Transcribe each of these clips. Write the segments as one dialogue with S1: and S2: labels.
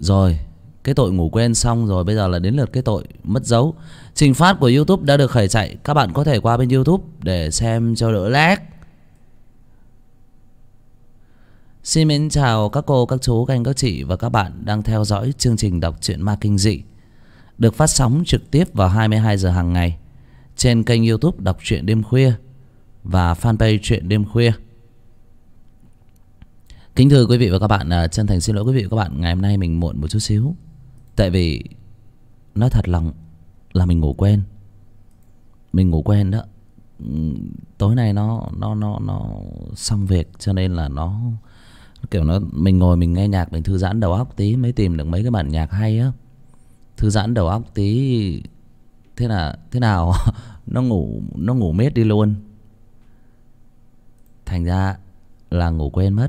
S1: Rồi, cái tội ngủ quên xong rồi, bây giờ là đến lượt cái tội mất dấu. Trình phát của YouTube đã được khởi chạy. Các bạn có thể qua bên YouTube để xem cho đỡ lag. Xin mến chào các cô, các chú, các anh, các chị và các bạn đang theo dõi chương trình đọc truyện ma kinh dị, được phát sóng trực tiếp vào 22 giờ hàng ngày trên kênh YouTube Đọc truyện đêm khuya và fanpage Truyện đêm khuya. Kính thưa quý vị và các bạn, chân thành xin lỗi quý vị và các bạn, ngày hôm nay mình muộn một chút xíu. Tại vì nói thật lòng là mình ngủ quên. Mình ngủ quên đó. Tối nay nó xong việc cho nên là nó kiểu mình ngồi mình nghe nhạc, mình thư giãn đầu óc tí, mới tìm được mấy cái bản nhạc hay á. Thư giãn đầu óc tí thế nào nó ngủ mết đi luôn. Thành ra là ngủ quên mất.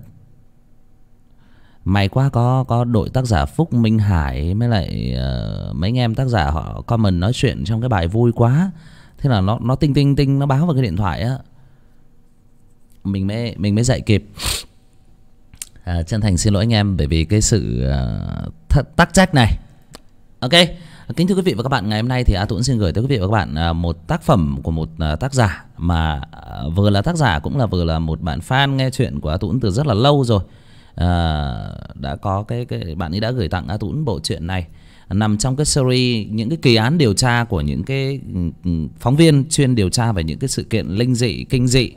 S1: May quá có đội tác giả Phúc Minh Hải với lại mấy anh em tác giả họ comment nói chuyện trong cái bài vui quá. Thế là nó tinh nó báo vào cái điện thoại á. Mình mới dậy kịp. Chân thành xin lỗi anh em bởi vì cái sự tắc trách này. Ok, kính thưa quý vị và các bạn, ngày hôm nay thì A Tuấn xin gửi tới quý vị và các bạn một tác phẩm của một tác giả mà vừa là tác giả cũng là vừa là một bạn fan nghe chuyện của A Tuấn từ rất là lâu rồi. Đã có cái bạn ấy đã gửi tặng A Tuấn bộ truyện này, nằm trong cái series những cái kỳ án điều tra của những cái phóng viên chuyên điều tra về những cái sự kiện linh dị, kinh dị.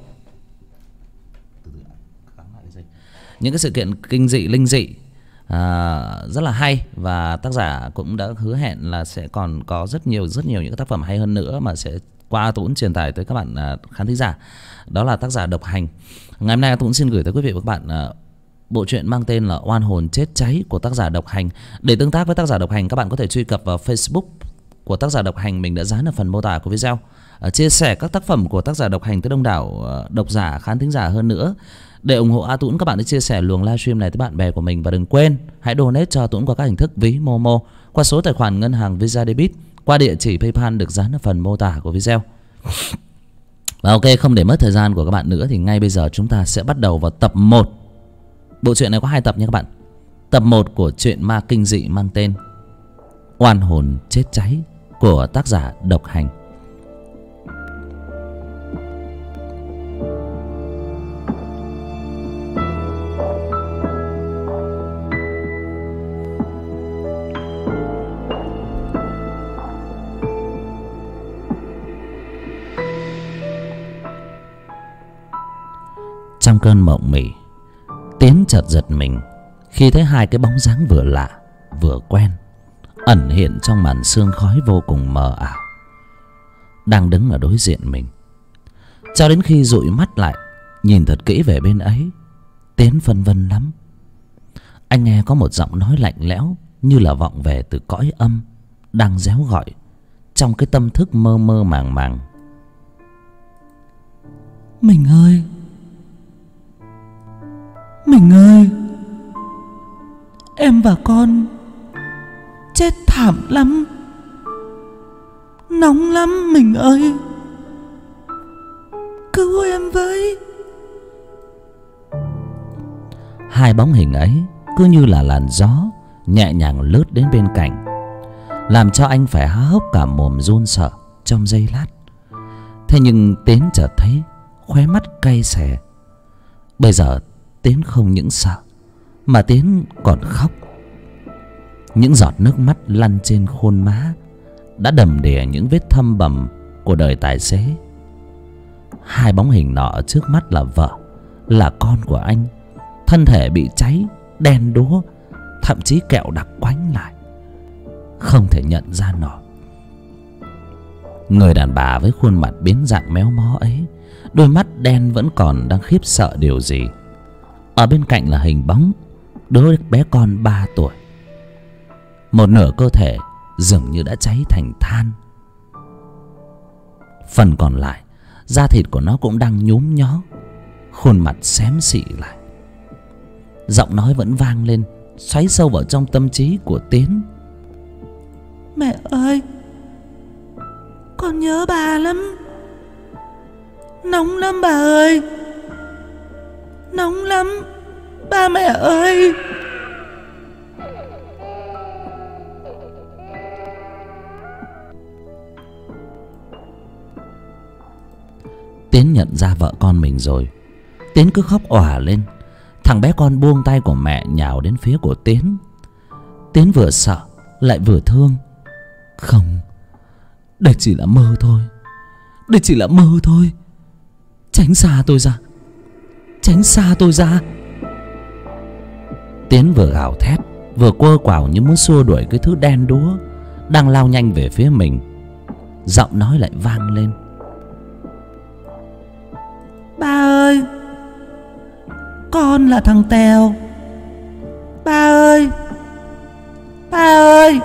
S1: Những cái sự kiện kinh dị, linh dị rất là hay. Và tác giả cũng đã hứa hẹn là sẽ còn có rất nhiều những cái tác phẩm hay hơn nữa mà sẽ qua A Tuấn truyền tải tới các bạn khán thính giả. Đó là tác giả Độc Hành. Ngày hôm nay A Tuấn xin gửi tới quý vị và các bạn bộ truyện mang tên là Oan hồn chết cháy của tác giả Độc Hành. Để tương tác với tác giả Độc Hành, các bạn có thể truy cập vào Facebook của tác giả Độc Hành, mình đã dán ở phần mô tả của video. Chia sẻ các tác phẩm của tác giả Độc Hành tới đông đảo độc giả, khán thính giả hơn nữa. Để ủng hộ A Tuấn, các bạn hãy chia sẻ luồng livestream này tới bạn bè của mình và đừng quên hãy donate cho A Tuấn qua các hình thức ví Momo, qua số tài khoản ngân hàng Visa Debit, qua địa chỉ PayPal được dán ở phần mô tả của video. Và ok, không để mất thời gian của các bạn nữa thì ngay bây giờ chúng ta sẽ bắt đầu vào tập 1. Bộ truyện này có 2 tập nha các bạn. Tập 1 của truyện ma kinh dị mang tên Oan hồn chết cháy của tác giả Độc Hành. Trong cơn mộng mị, Tiến chợt giật mình khi thấy hai cái bóng dáng vừa lạ vừa quen ẩn hiện trong màn sương khói vô cùng mờ ảo đang đứng ở đối diện mình. Cho đến khi dụi mắt lại nhìn thật kỹ về bên ấy, Tiến phân vân lắm. Anh nghe có một giọng nói lạnh lẽo như là vọng về từ cõi âm đang réo gọi trong cái tâm thức mơ mơ màng màng.
S2: Mình ơi, mình ơi, em và con chết thảm lắm, nóng lắm mình ơi, cứu em với.
S1: Hai bóng hình ấy cứ như là làn gió nhẹ nhàng lướt đến bên cạnh, làm cho anh phải há hốc cả mồm run sợ trong giây lát. Thế nhưng Tiến chợt thấy khóe mắt cay xè. Bây giờ Tiến không những sợ mà Tiến còn khóc. Những giọt nước mắt lăn trên khuôn má đã đầm đìa những vết thâm bầm của đời tài xế. Hai bóng hình nọ ở trước mắt là vợ, là con của anh. Thân thể bị cháy đen đúa, thậm chí kẹo đặc quánh lại, không thể nhận ra nổi. Người đàn bà với khuôn mặt biến dạng méo mó ấy, đôi mắt đen vẫn còn đang khiếp sợ điều gì. Ở bên cạnh là hình bóng đứa bé con 3 tuổi. Một nửa cơ thể dường như đã cháy thành than. Phần còn lại, da thịt của nó cũng đang nhúm nhó, khuôn mặt xém xị lại. Giọng nói vẫn vang lên, xoáy sâu vào trong tâm trí của Tiến.
S2: Mẹ ơi, con nhớ bà lắm. Nóng lắm bà ơi, nóng lắm ba mẹ ơi.
S1: nhận ra vợ con mình rồi. Tiến cứ khóc òa lên. Thằng bé con buông tay của mẹ nhào đến phía của Tiến. Tiến vừa sợ lại vừa thương. Không, đây chỉ là mơ thôi. Đây chỉ là mơ thôi. Tránh xa tôi ra. Tránh xa tôi ra. Tiến vừa gào thét vừa quơ quào như muốn xua đuổi cái thứ đen đúa đang lao nhanh về phía mình. Giọng nói lại vang lên.
S2: Ba ơi, con là thằng Tèo. Ba ơi, ba ơi.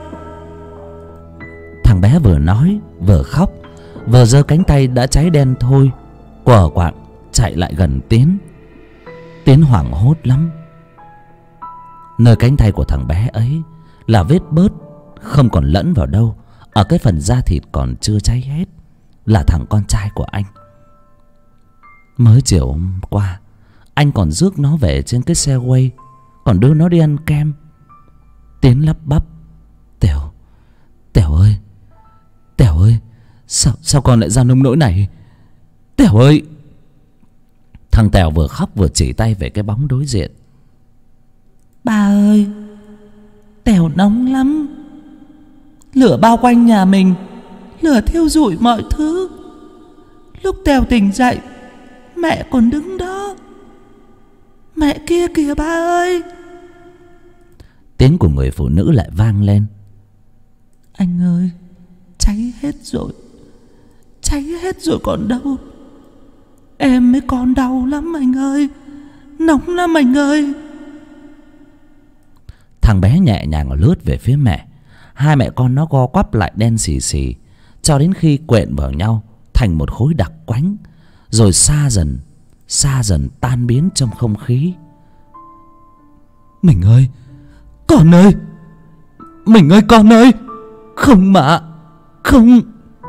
S1: Thằng bé vừa nói vừa khóc, vừa giơ cánh tay đã cháy đen thui quờ quạng chạy lại gần Tiến. Tiến hoảng hốt lắm. Nơi cánh tay của thằng bé ấy là vết bớt không còn lẫn vào đâu. Ở cái phần da thịt còn chưa cháy hết là thằng con trai của anh. Mới chiều hôm qua anh còn rước nó về trên cái xe quay, còn đưa nó đi ăn kem. Tiến lắp bắp. Tèo, Tèo ơi, Tèo ơi, sao con lại ra nông nỗi này? Tèo ơi. Thằng Tèo vừa khóc vừa chỉ tay về cái bóng đối diện.
S2: Ba ơi, Tèo nóng lắm. Lửa bao quanh nhà mình, lửa thiêu rụi mọi thứ. Lúc Tèo tỉnh dậy, mẹ còn đứng đó. Mẹ kia kìa ba ơi.
S1: Tiếng của người phụ nữ lại vang lên.
S2: Anh ơi, cháy hết rồi. Cháy hết rồi còn đâu. Em mới còn đau lắm anh ơi. Nóng lắm anh ơi.
S1: Thằng bé nhẹ nhàng lướt về phía mẹ. Hai mẹ con nó co quắp lại đen xì xì cho đến khi quện vào nhau thành một khối đặc quánh, rồi xa dần tan biến trong không khí.
S2: Mình ơi, con ơi. Mình ơi, con ơi. Không mà, không.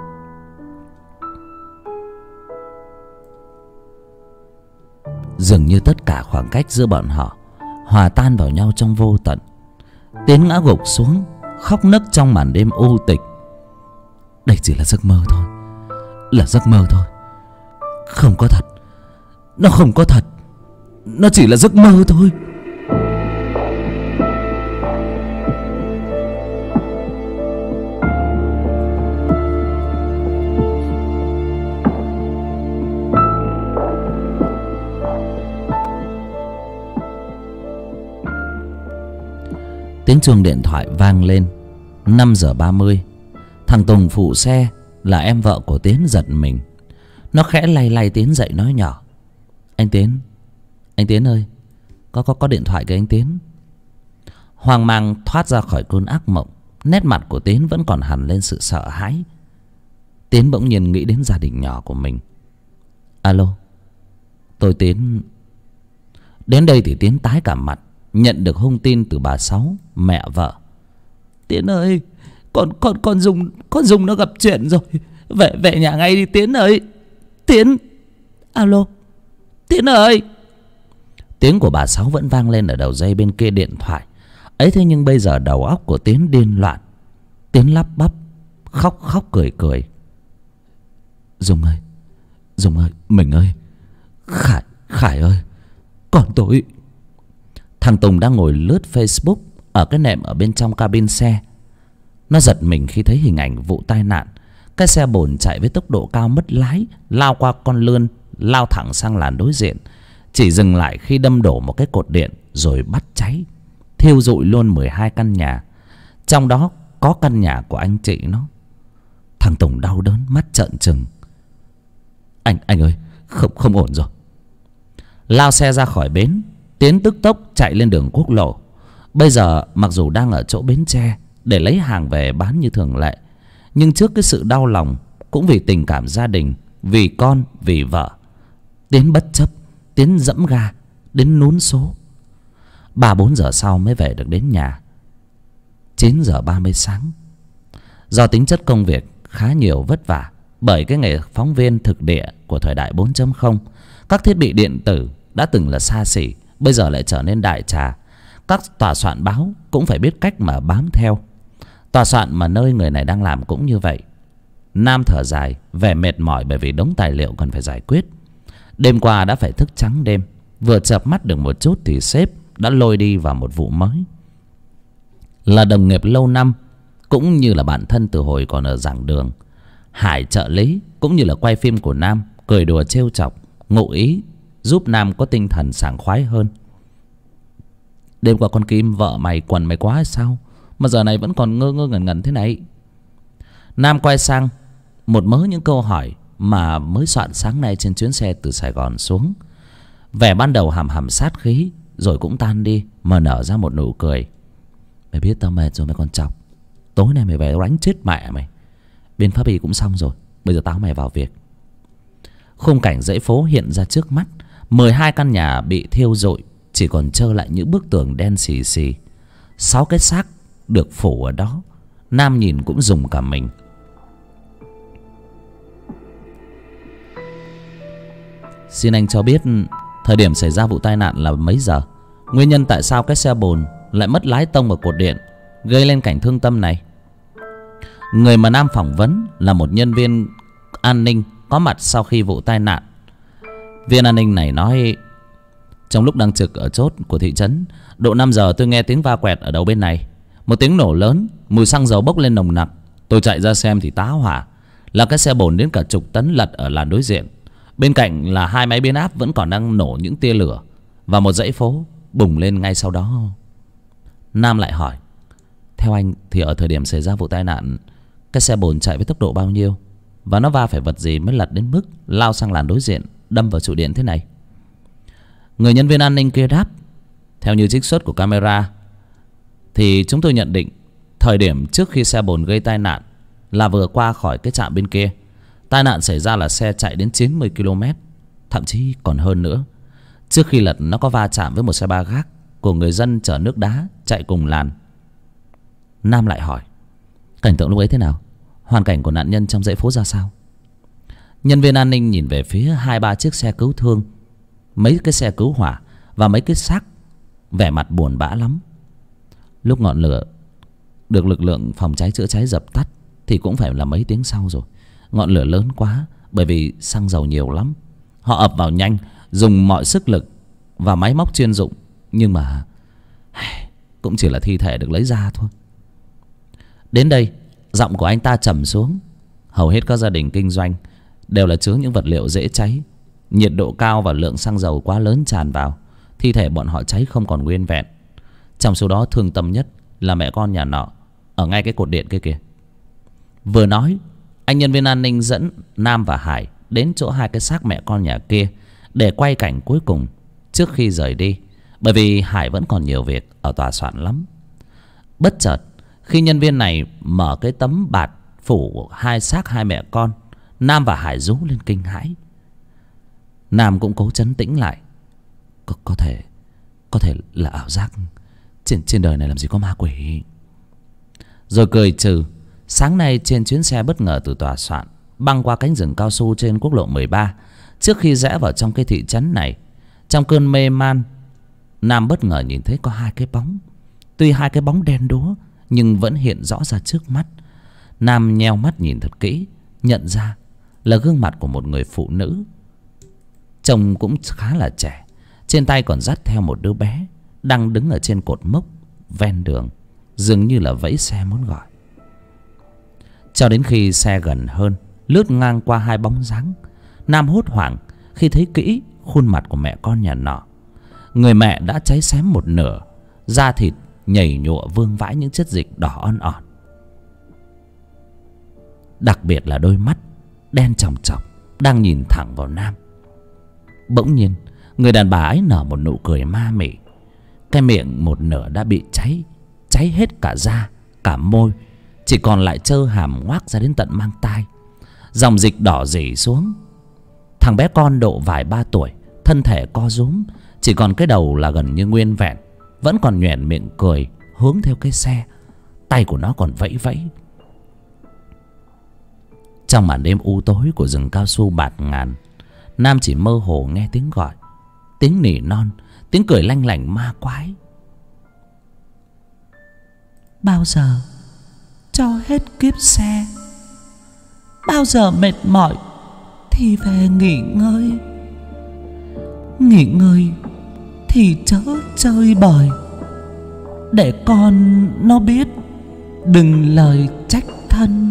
S1: Dường như tất cả khoảng cách giữa bọn họ hòa tan vào nhau trong vô tận. Tiến ngã gục xuống khóc nấc trong màn đêm u tịch. Đây chỉ là giấc mơ thôi. Là giấc mơ thôi. Không có thật. Nó không có thật. Nó chỉ là giấc mơ thôi. Tiếng chuông điện thoại vang lên. 5:30. Thằng Tùng phụ xe là em vợ của Tiến giật mình. Nó khẽ lay Tiến dậy nói nhỏ. Anh Tiến ơi, có điện thoại kìa anh Tiến. Hoang mang thoát ra khỏi cơn ác mộng, nét mặt của Tiến vẫn còn hằn lên sự sợ hãi. Tiến bỗng nhiên nghĩ đến gia đình nhỏ của mình. Alo, tôi Tiến. Đến đây thì Tiến tái cả mặt, nhận được thông tin từ bà Sáu, mẹ vợ. Tiến ơi, con Dung nó gặp chuyện rồi. Về nhà ngay đi Tiến ơi. Tiến. Alo, Tiến ơi. Tiếng của bà Sáu vẫn vang lên ở đầu dây bên kia điện thoại ấy. Thế nhưng bây giờ đầu óc của Tiến điên loạn. Tiến lắp bắp, khóc cười. Dung ơi, mình ơi, Khải ơi, còn tôi. Thằng Tùng đang ngồi lướt Facebook ở cái nệm ở bên trong cabin xe. Nó giật mình khi thấy hình ảnh vụ tai nạn. Cái xe bồn chạy với tốc độ cao mất lái, lao qua con lươn, lao thẳng sang làn đối diện, chỉ dừng lại khi đâm đổ một cái cột điện rồi bắt cháy, thiêu rụi luôn 12 căn nhà, trong đó có căn nhà của anh chị nó. Thằng Tùng đau đớn, mắt trợn trừng. Anh ơi, không ổn rồi. Lao xe ra khỏi bến, Tiến tức tốc chạy lên đường quốc lộ. Bây giờ mặc dù đang ở chỗ bến tre để lấy hàng về bán như thường lệ, nhưng trước cái sự đau lòng, cũng vì tình cảm gia đình, vì con, vì vợ, Tiến bất chấp. Tiến dẫm ga đến nún số. 3-4 giờ sau mới về được đến nhà. 9:30 sáng. Do tính chất công việc khá nhiều vất vả, bởi cái nghề phóng viên thực địa của thời đại 4.0, các thiết bị điện tử đã từng là xa xỉ, bây giờ lại trở nên đại trà. Các tòa soạn báo cũng phải biết cách mà bám theo. Tòa soạn mà nơi người này đang làm cũng như vậy. Nam thở dài, vẻ mệt mỏi bởi vì đống tài liệu cần phải giải quyết. Đêm qua đã phải thức trắng đêm, vừa chợp mắt được một chút thì sếp đã lôi đi vào một vụ mới. Là đồng nghiệp lâu năm, cũng như là bạn thân từ hồi còn ở giảng đường, Hải trợ lý cũng như là quay phim của Nam cười đùa trêu chọc, ngụ ý giúp Nam có tinh thần sảng khoái hơn. Đêm qua con Kim vợ mày quần mày quá hay sao mà giờ này vẫn còn ngơ ngơ ngẩn ngẩn thế này? Nam quay sang một mớ những câu hỏi mà mới soạn sáng nay trên chuyến xe từ Sài Gòn xuống. Vẻ ban đầu hầm hầm sát khí rồi cũng tan đi, mà nở ra một nụ cười. Mày biết tao mệt rồi mày còn chọc. Tối nay mày về đánh chết mẹ mày. Bên pháp y cũng xong rồi, bây giờ tao mày vào việc. Khung cảnh dãy phố hiện ra trước mắt. 12 căn nhà bị thiêu rụi, chỉ còn trơ lại những bức tường đen xì xì. 6 cái xác được phủ ở đó. Nam nhìn cũng rùng cả mình. Xin anh cho biết thời điểm xảy ra vụ tai nạn là mấy giờ? Nguyên nhân tại sao cái xe bồn lại mất lái tông vào cột điện, gây lên cảnh thương tâm này? Người mà Nam phỏng vấn là một nhân viên an ninh có mặt sau khi vụ tai nạn. Viên an ninh này nói: trong lúc đang trực ở chốt của thị trấn, độ 5 giờ tôi nghe tiếng va quẹt ở đầu bên này. Một tiếng nổ lớn, mùi xăng dầu bốc lên nồng nặc. Tôi chạy ra xem thì tá hỏa. Là cái xe bồn đến cả chục tấn lật ở làn đối diện. Bên cạnh là 2 máy biến áp vẫn còn đang nổ những tia lửa. Và một dãy phố bùng lên ngay sau đó. Nam lại hỏi: theo anh thì ở thời điểm xảy ra vụ tai nạn, cái xe bồn chạy với tốc độ bao nhiêu? Và nó va phải vật gì mới lật đến mức lao sang làn đối diện, đâm vào trụ điện thế này? Người nhân viên an ninh kia đáp: theo như trích xuất của camera thì chúng tôi nhận định thời điểm trước khi xe bồn gây tai nạn là vừa qua khỏi cái trạm bên kia. Tai nạn xảy ra là xe chạy đến 90 km, thậm chí còn hơn nữa. Trước khi lật nó có va chạm với một xe ba gác của người dân chở nước đá chạy cùng làn. Nam lại hỏi: cảnh tượng lúc ấy thế nào? Hoàn cảnh của nạn nhân trong dãy phố ra sao? Nhân viên an ninh nhìn về phía 2-3 chiếc xe cứu thương, mấy cái xe cứu hỏa và mấy cái xác, vẻ mặt buồn bã lắm. Lúc ngọn lửa được lực lượng phòng cháy chữa cháy dập tắt thì cũng phải là mấy tiếng sau rồi. Ngọn lửa lớn quá, bởi vì xăng dầu nhiều lắm. Họ ập vào nhanh, dùng mọi sức lực và máy móc chuyên dụng, nhưng mà cũng chỉ là thi thể được lấy ra thôi. Đến đây, giọng của anh ta trầm xuống. Hầu hết các gia đình kinh doanh đều là chứa những vật liệu dễ cháy. Nhiệt độ cao và lượng xăng dầu quá lớn tràn vào, thi thể bọn họ cháy không còn nguyên vẹn. Trong số đó thương tâm nhất là mẹ con nhà nọ ở ngay cái cột điện kia kìa. Vừa nói, anh nhân viên an ninh dẫn Nam và Hải đến chỗ 2 cái xác mẹ con nhà kia để quay cảnh cuối cùng trước khi rời đi, bởi vì Hải vẫn còn nhiều việc ở tòa soạn lắm. Bất chợt, khi nhân viên này mở cái tấm bạt phủ 2 xác 2 mẹ con, Nam và Hải rú lên kinh hãi. Nam cũng cố trấn tĩnh lại. Có thể là ảo giác. Trên đời này làm gì có ma quỷ. Rồi cười trừ. Sáng nay trên chuyến xe bất ngờ từ tòa soạn băng qua cánh rừng cao su trên quốc lộ 13, trước khi rẽ vào trong cái thị trấn này, trong cơn mê man, Nam bất ngờ nhìn thấy có 2 cái bóng. Tuy 2 cái bóng đen đúa nhưng vẫn hiện rõ ra trước mắt. Nam nheo mắt nhìn thật kỹ, nhận ra là gương mặt của một người phụ nữ. Trông cũng khá là trẻ, trên tay còn dắt theo một đứa bé đang đứng ở trên cột mốc ven đường, dường như là vẫy xe muốn gọi. Cho đến khi xe gần hơn, lướt ngang qua 2 bóng dáng, Nam hốt hoảng khi thấy kỹ khuôn mặt của mẹ con nhà nọ. Người mẹ đã cháy xém một nửa, da thịt nhầy nhụa vương vãi những chất dịch đỏ on ỏn. Đặc biệt là đôi mắt đen chòng chọc đang nhìn thẳng vào Nam. Bỗng nhiên, người đàn bà ấy nở một nụ cười ma mị. Cái miệng một nửa đã bị cháy hết cả da, cả môi, chỉ còn lại trơ hàm ngoác ra đến tận mang tai. Dòng dịch đỏ rỉ xuống. Thằng bé con độ vài 3 tuổi, thân thể co rúm, chỉ còn cái đầu là gần như nguyên vẹn, vẫn còn nhoẻn miệng cười hướng theo cái xe. Tay của nó còn vẫy vẫy. Trong màn đêm u tối của rừng cao su bạt ngàn, Nam chỉ mơ hồ nghe tiếng gọi, tiếng nỉ non, tiếng cười lanh lảnh ma quái.
S2: Bao giờ cho hết kiếp xe, bao giờ mệt mỏi thì về nghỉ ngơi. Nghỉ ngơi thì chớ chơi bời, để con nó biết đừng lời trách thân.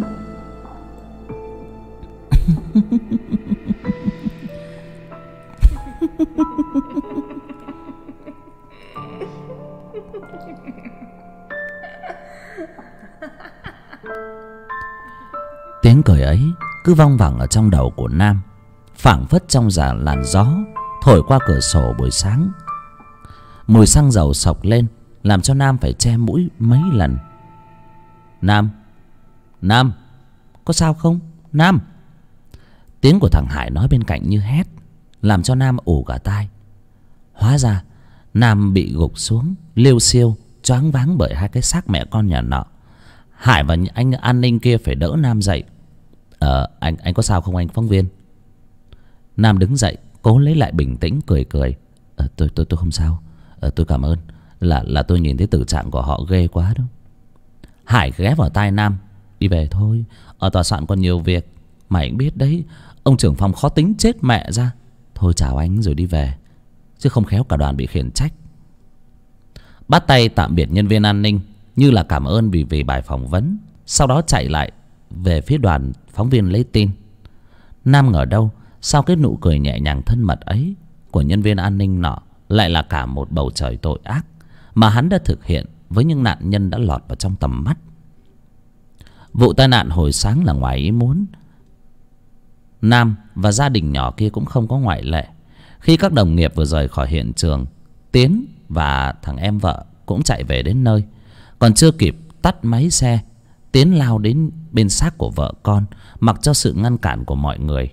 S1: Tiếng cười ấy cứ văng vẳng ở trong đầu của Nam, phảng phất trong làn gió thổi qua cửa sổ buổi sáng. Mùi xăng dầu sộc lên làm cho Nam phải che mũi mấy lần. Nam, Nam, có sao không? Nam. Tiếng của thằng Hải nói bên cạnh như hét, làm cho Nam ù cả tai. Hóa ra Nam bị gục xuống liêu xiêu, choáng váng bởi hai cái xác mẹ con nhà nọ. Hải và anh an ninh kia phải đỡ Nam dậy. Anh có sao không anh phóng viên? Nam đứng dậy cố lấy lại bình tĩnh, cười cười. Tôi không sao. Tôi cảm ơn. Là tôi nhìn thấy tử trạng của họ ghê quá đó. Hải ghé vào tai Nam. Đi về thôi, ở tòa soạn còn nhiều việc. Mày cũng biết đấy, ông trưởng phòng khó tính chết mẹ ra. Thôi chào anh rồi đi về, chứ không khéo cả đoàn bị khiển trách. Bắt tay tạm biệt nhân viên an ninh như là cảm ơn vì bài phỏng vấn. Sau đó chạy lại về phía đoàn phóng viên lấy tin. Nam ngờ đâu sau cái nụ cười nhẹ nhàng thân mật ấy của nhân viên an ninh nọ lại là cả một bầu trời tội ác mà hắn đã thực hiện với những nạn nhân đã lọt vào trong tầm mắt. Vụ tai nạn hồi sáng là ngoài ý muốn. Nam và gia đình nhỏ kia cũng không có ngoại lệ. Khi các đồng nghiệp vừa rời khỏi hiện trường, Tiến và thằng em vợ cũng chạy về đến nơi. Còn chưa kịp tắt máy xe, Tiến lao đến bên xác của vợ con, mặc cho sự ngăn cản của mọi người.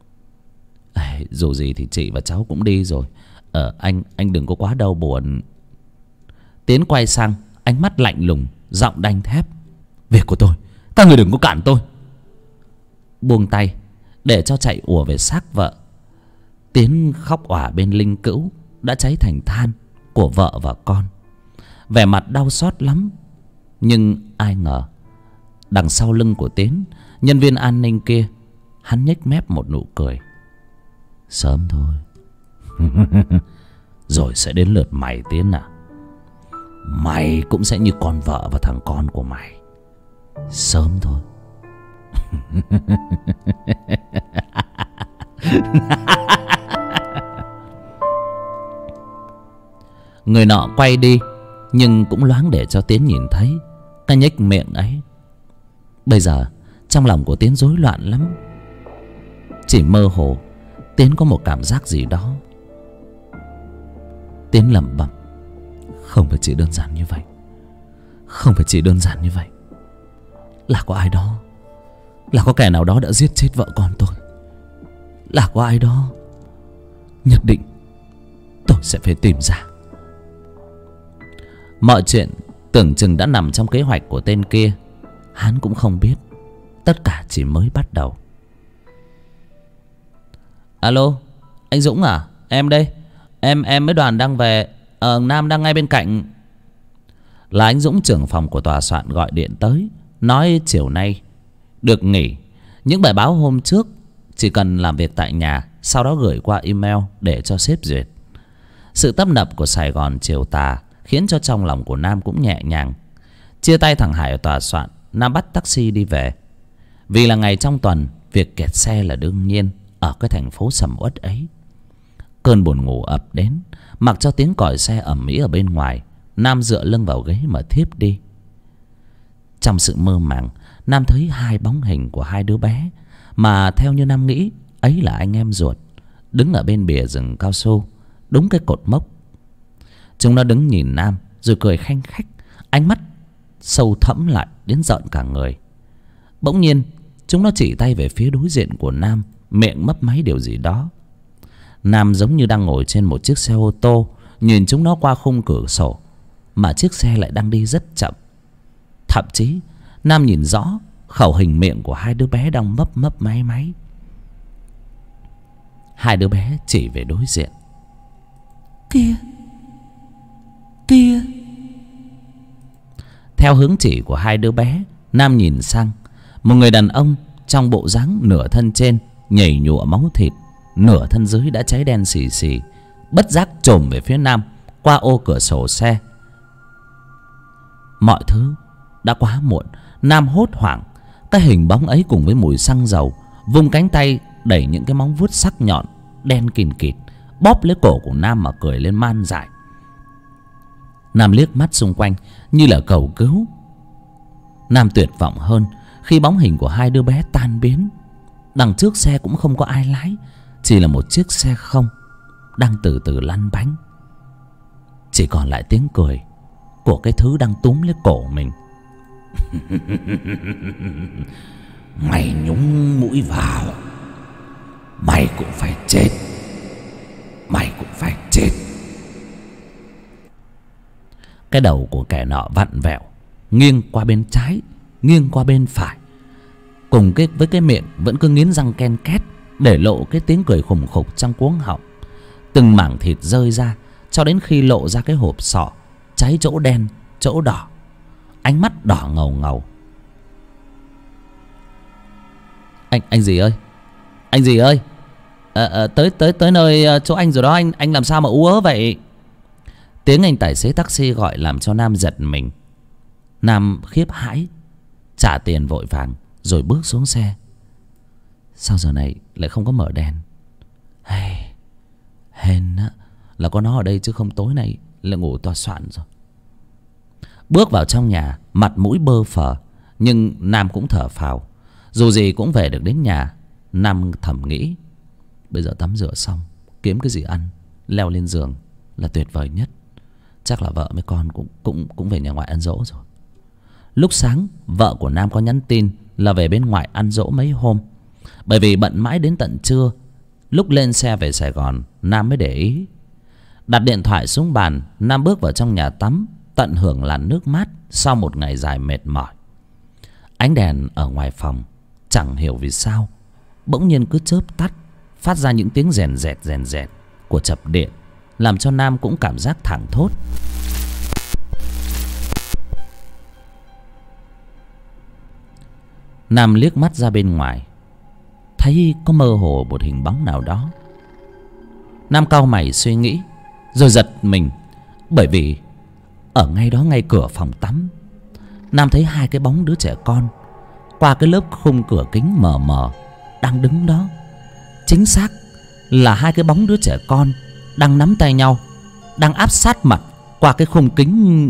S1: Dù gì thì chị và cháu cũng đi rồi. Anh đừng có quá đau buồn. Tiến quay sang, ánh mắt lạnh lùng, giọng đanh thép. Việc của tôi, các người đừng có cản tôi. Buông tay để cho chạy ùa về xác vợ. Tiến khóc òa bên linh cữu đã cháy thành than của vợ và con, vẻ mặt đau xót lắm. Nhưng ai ngờ đằng sau lưng của Tiến, nhân viên an ninh kia, hắn nhếch mép một nụ cười. Sớm thôi. Rồi sẽ đến lượt mày, Tiến à. Mày cũng sẽ như con vợ và thằng con của mày. Sớm thôi. Người nọ quay đi, nhưng cũng loáng để cho Tiến nhìn thấy cái nhếch miệng ấy. Bây giờ trong lòng của Tiến rối loạn lắm. Chỉ mơ hồ Tiến có một cảm giác gì đó. Tiến lẩm bẩm. Không phải chỉ đơn giản như vậy. Không phải chỉ đơn giản như vậy. Là có ai đó, là có kẻ nào đó đã giết chết vợ con tôi. Là có ai đó. Nhất định tôi sẽ phải tìm ra. Mọi chuyện tưởng chừng đã nằm trong kế hoạch của tên kia. Hắn cũng không biết, tất cả chỉ mới bắt đầu. Alo, anh Dũng à? Em đây. Em với đoàn đang về. Nam đang ngay bên cạnh. Là anh Dũng, trưởng phòng của tòa soạn gọi điện tới, nói chiều nay được nghỉ. Những bài báo hôm trước chỉ cần làm việc tại nhà, sau đó gửi qua email để cho sếp duyệt. Sự tấp nập của Sài Gòn chiều tà khiến cho trong lòng của Nam cũng nhẹ nhàng. Chia tay thằng Hải ở tòa soạn, Nam bắt taxi đi về. Vì là ngày trong tuần, việc kẹt xe là đương nhiên ở cái thành phố sầm uất ấy. Cơn buồn ngủ ập đến, mặc cho tiếng còi xe ầm ĩ ở bên ngoài, Nam dựa lưng vào ghế mà thiếp đi. Trong sự mơ màng, Nam thấy hai bóng hình của hai đứa bé mà theo như Nam nghĩ ấy là anh em ruột, đứng ở bên bìa rừng cao su, đúng cái cột mốc. Chúng nó đứng nhìn Nam rồi cười khanh khách, ánh mắt sâu thẫm lại đến rợn cả người. Bỗng nhiên chúng nó chỉ tay về phía đối diện của Nam, miệng mấp máy điều gì đó. Nam giống như đang ngồi trên một chiếc xe ô tô, nhìn chúng nó qua khung cửa sổ, mà chiếc xe lại đang đi rất chậm. Thậm chí Nam nhìn rõ khẩu hình miệng của hai đứa bé đang mấp mấp máy máy. Hai đứa bé chỉ về đối diện.
S2: Kia, kia.
S1: Theo hướng chỉ của hai đứa bé, Nam nhìn sang một người đàn ông trong bộ dáng nửa thân trên nhảy nhụa máu thịt, nửa thân dưới đã cháy đen xì xì, bất giác chồm về phía Nam qua ô cửa sổ xe. Mọi thứ đã quá muộn. Nam hốt hoảng. Cái hình bóng ấy cùng với mùi xăng dầu vung cánh tay đẩy những cái móng vuốt sắc nhọn đen kìn kịt bóp lấy cổ của Nam mà cười lên man dại. Nam liếc mắt xung quanh như là cầu cứu. Nam tuyệt vọng hơn khi bóng hình của hai đứa bé tan biến. Đằng trước xe cũng không có ai lái, chỉ là một chiếc xe không đang từ từ lăn bánh. Chỉ còn lại tiếng cười của cái thứ đang túm lấy cổ mình.
S2: Mày nhúng mũi vào, mày cũng phải chết. Mày cũng phải chết.
S1: Cái đầu của kẻ nọ vặn vẹo, nghiêng qua bên trái, nghiêng qua bên phải, cùng với cái miệng vẫn cứ nghiến răng ken két, để lộ cái tiếng cười khủng khục trong cuống họng. Từng mảng thịt rơi ra cho đến khi lộ ra cái hộp sọ, cháy chỗ đen chỗ đỏ, ánh mắt đỏ ngầu ngầu. Anh gì ơi, anh gì ơi, tới nơi chỗ anh rồi đó. Anh làm sao mà ú ớ vậy? Tiếng anh tài xế taxi gọi làm cho Nam giật mình. Nam khiếp hãi, trả tiền vội vàng rồi bước xuống xe. Sao giờ này lại không có mở đèn? Hèn á, là có nó ở đây chứ không tối nay là ngủ toa soạn rồi. Bước vào trong nhà, mặt mũi bơ phờ, nhưng Nam cũng thở phào. Dù gì cũng về được đến nhà. Nam thầm nghĩ, bây giờ tắm rửa xong, kiếm cái gì ăn, leo lên giường là tuyệt vời nhất. Chắc là vợ với con cũng về nhà ngoại ăn dỗ rồi. Lúc sáng vợ của Nam có nhắn tin là về bên ngoại ăn dỗ mấy hôm. Bởi vì bận mãi đến tận trưa, lúc lên xe về Sài Gòn, Nam mới để ý. Đặt điện thoại xuống bàn, Nam bước vào trong nhà tắm, tận hưởng làn nước mát sau một ngày dài mệt mỏi. Ánh đèn ở ngoài phòng chẳng hiểu vì sao bỗng nhiên cứ chớp tắt, phát ra những tiếng rèn rẹt của chập điện, làm cho Nam cũng cảm giác thảng thốt. Nam liếc mắt ra bên ngoài, thấy có mơ hồ một hình bóng nào đó. Nam cau mày suy nghĩ, rồi giật mình, bởi vì ở ngay đó, ngay cửa phòng tắm, Nam thấy hai cái bóng đứa trẻ con qua cái lớp khung cửa kính mờ mờ đang đứng đó. Chính xác là hai cái bóng đứa trẻ con đang nắm tay nhau, đang áp sát mặt qua cái khung kính.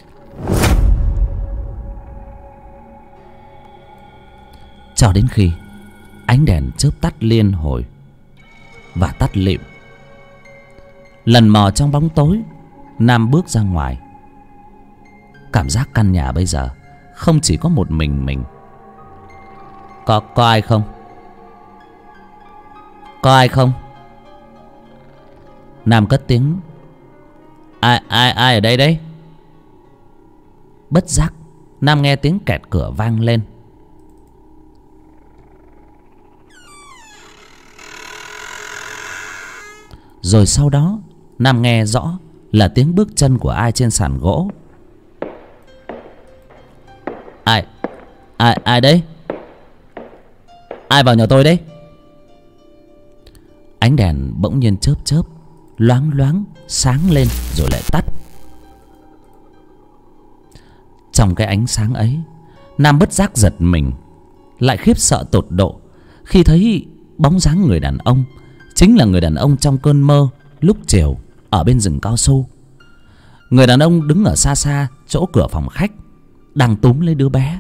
S1: Cho đến khi ánh đèn chớp tắt liên hồi và tắt lịm. Lần mò trong bóng tối, Nam bước ra ngoài. Cảm giác căn nhà bây giờ không chỉ có một mình. Có ai không? Có ai không? Nam cất tiếng. Ai ở đây đấy? Bất giác Nam nghe tiếng kẹt cửa vang lên. Rồi sau đó Nam nghe rõ là tiếng bước chân của ai trên sàn gỗ. Ai đấy? Ai vào nhà tôi đấy? Ánh đèn bỗng nhiên chớp, loáng sáng lên rồi lại tắt. Trong cái ánh sáng ấy, Nam bất giác giật mình, lại khiếp sợ tột độ khi thấy bóng dáng người đàn ông, chính là người đàn ông trong cơn mơ lúc chiều ở bên rừng cao su. Người đàn ông đứng ở xa xa chỗ cửa phòng khách, đang túm lấy đứa bé.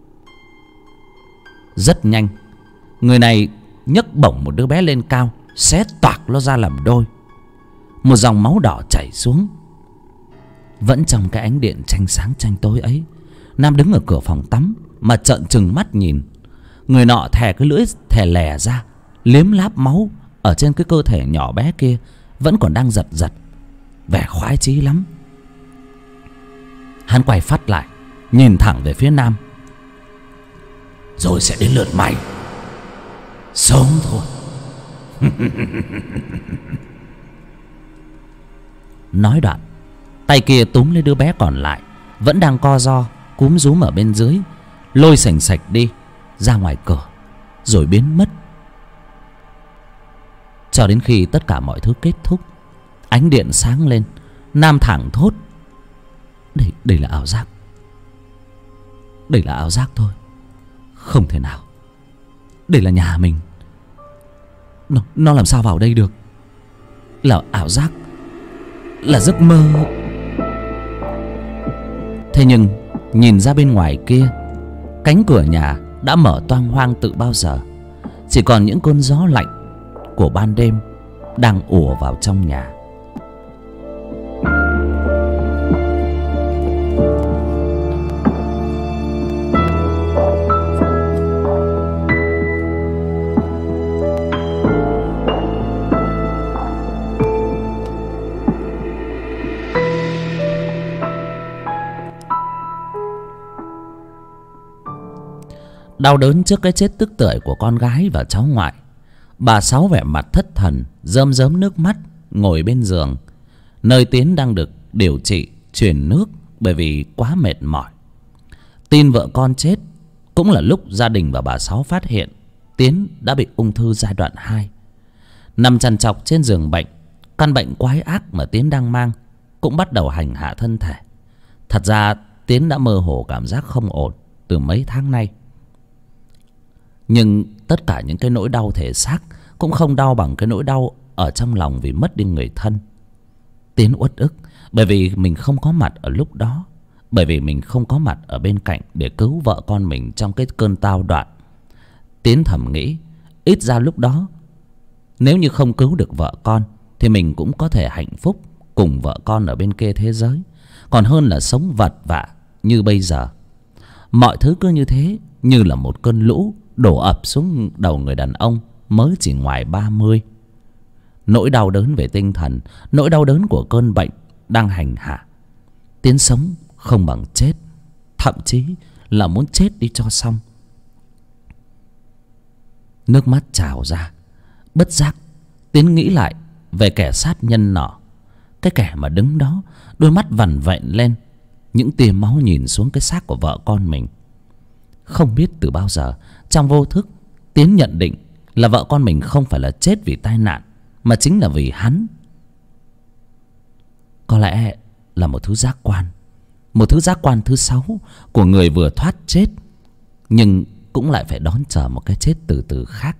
S1: Rất nhanh, người này nhấc bổng một đứa bé lên cao, xé toạc nó ra làm đôi. Một dòng máu đỏ chảy xuống. Vẫn trong cái ánh điện tranh sáng tranh tối ấy, Nam đứng ở cửa phòng tắm mà trợn trừng mắt nhìn. Người nọ thè cái lưỡi thè lè ra, liếm láp máu ở trên cái cơ thể nhỏ bé kia vẫn còn đang giật, vẻ khoái chí lắm. Hắn quay phát lại, nhìn thẳng về phía Nam.
S2: Rồi sẽ đến lượt mày. Sớm thôi.
S1: Nói đoạn, tay kia túm lấy đứa bé còn lại, vẫn đang co ro cúm rúm ở bên dưới, lôi sành sạch đi ra ngoài cửa. rồi biến mất. Cho đến khi tất cả mọi thứ kết thúc, ánh điện sáng lên, Nam thẳng thốt: Đây là ảo giác. Đây là ảo giác thôi. Không thể nào. Đây là nhà mình. Nó làm sao vào đây được? Là ảo giác, là giấc mơ. Thế nhưng nhìn ra bên ngoài kia, cánh cửa nhà đã mở toang hoang từ bao giờ. Chỉ còn những cơn gió lạnh của ban đêm đang ùa vào trong nhà. Đau đớn trước cái chết tức tưởi của con gái và cháu ngoại, bà Sáu vẻ mặt thất thần, rơm rớm nước mắt ngồi bên giường, nơi Tiến đang được điều trị truyền nước bởi vì quá mệt mỏi. Tin vợ con chết cũng là lúc gia đình và bà Sáu phát hiện Tiến đã bị ung thư giai đoạn 2. Nằm trằn trọc trên giường bệnh, căn bệnh quái ác mà Tiến đang mang cũng bắt đầu hành hạ thân thể. Thật ra Tiến đã mơ hồ cảm giác không ổn từ mấy tháng nay. Nhưng tất cả những cái nỗi đau thể xác cũng không đau bằng cái nỗi đau ở trong lòng vì mất đi người thân. Tiến uất ức bởi vì mình không có mặt ở lúc đó, bởi vì mình không có mặt ở bên cạnh để cứu vợ con mình trong cái cơn tao đoạn. Tiến thầm nghĩ, ít ra lúc đó nếu như không cứu được vợ con thì mình cũng có thể hạnh phúc cùng vợ con ở bên kia thế giới, còn hơn là sống vật vã như bây giờ. Mọi thứ cứ như thế, như là một cơn lũ đổ ập xuống đầu người đàn ông mới chỉ ngoài 30. Nỗi đau đớn về tinh thần, nỗi đau đớn của cơn bệnh đang hành hạ. Tiến sống không bằng chết, thậm chí là muốn chết đi cho xong. Nước mắt trào ra, bất giác Tiến nghĩ lại về kẻ sát nhân nọ, cái kẻ mà đứng đó, đôi mắt vằn vện lên, những tia máu nhìn xuống cái xác của vợ con mình. Không biết từ bao giờ, trong vô thức, Tiến nhận định là vợ con mình không phải là chết vì tai nạn, mà chính là vì hắn. Có lẽ là một thứ giác quan, một thứ giác quan thứ 6 của người vừa thoát chết, nhưng cũng lại phải đón chờ một cái chết từ từ khác.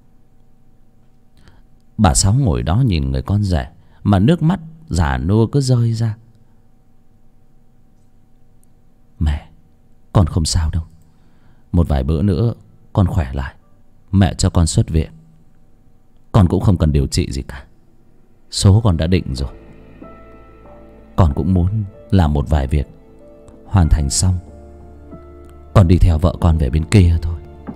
S1: Bà Sáu ngồi đó nhìn người con rể mà nước mắt già nua cứ rơi ra. Mẹ, con không sao đâu. Một vài bữa nữa con khỏe lại, mẹ cho con xuất viện. Con cũng không cần điều trị gì cả, số con đã định rồi. Con cũng muốn làm một vài việc, hoàn thành xong con đi theo vợ con về bên kia thôi.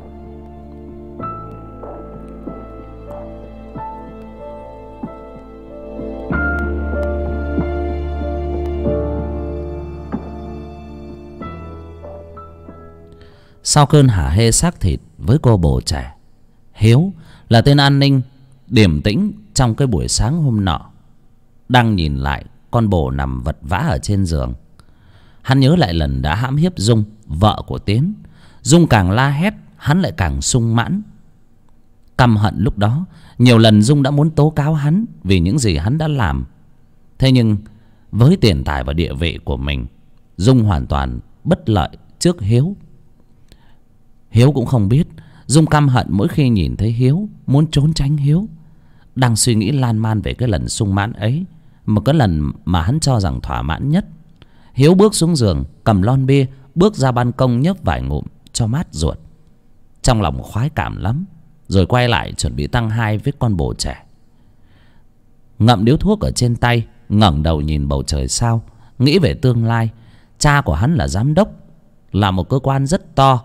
S1: Sau cơn hả hê xác thịt với cô bồ trẻ, Hiếu là tên an ninh điềm tĩnh trong cái buổi sáng hôm nọ đang nhìn lại con bồ nằm vật vã ở trên giường. Hắn nhớ lại lần đã hãm hiếp Dung, vợ của Tiến. Dung càng la hét, hắn lại càng sung mãn. Căm hận lúc đó, nhiều lần Dung đã muốn tố cáo hắn vì những gì hắn đã làm. Thế nhưng với tiền tài và địa vị của mình, Dung hoàn toàn bất lợi trước Hiếu. Hiếu cũng không biết Dung căm hận mỗi khi nhìn thấy Hiếu, muốn trốn tránh Hiếu. Đang suy nghĩ lan man về cái lần sung mãn ấy, một cái lần mà hắn cho rằng thỏa mãn nhất, Hiếu bước xuống giường, cầm lon bia, bước ra ban công nhấp vài ngụm cho mát ruột. Trong lòng khoái cảm lắm, rồi quay lại chuẩn bị tăng hai với con bồ trẻ. Ngậm điếu thuốc ở trên tay, ngẩng đầu nhìn bầu trời sao, nghĩ về tương lai. Cha của hắn là giám đốc, là một cơ quan rất to.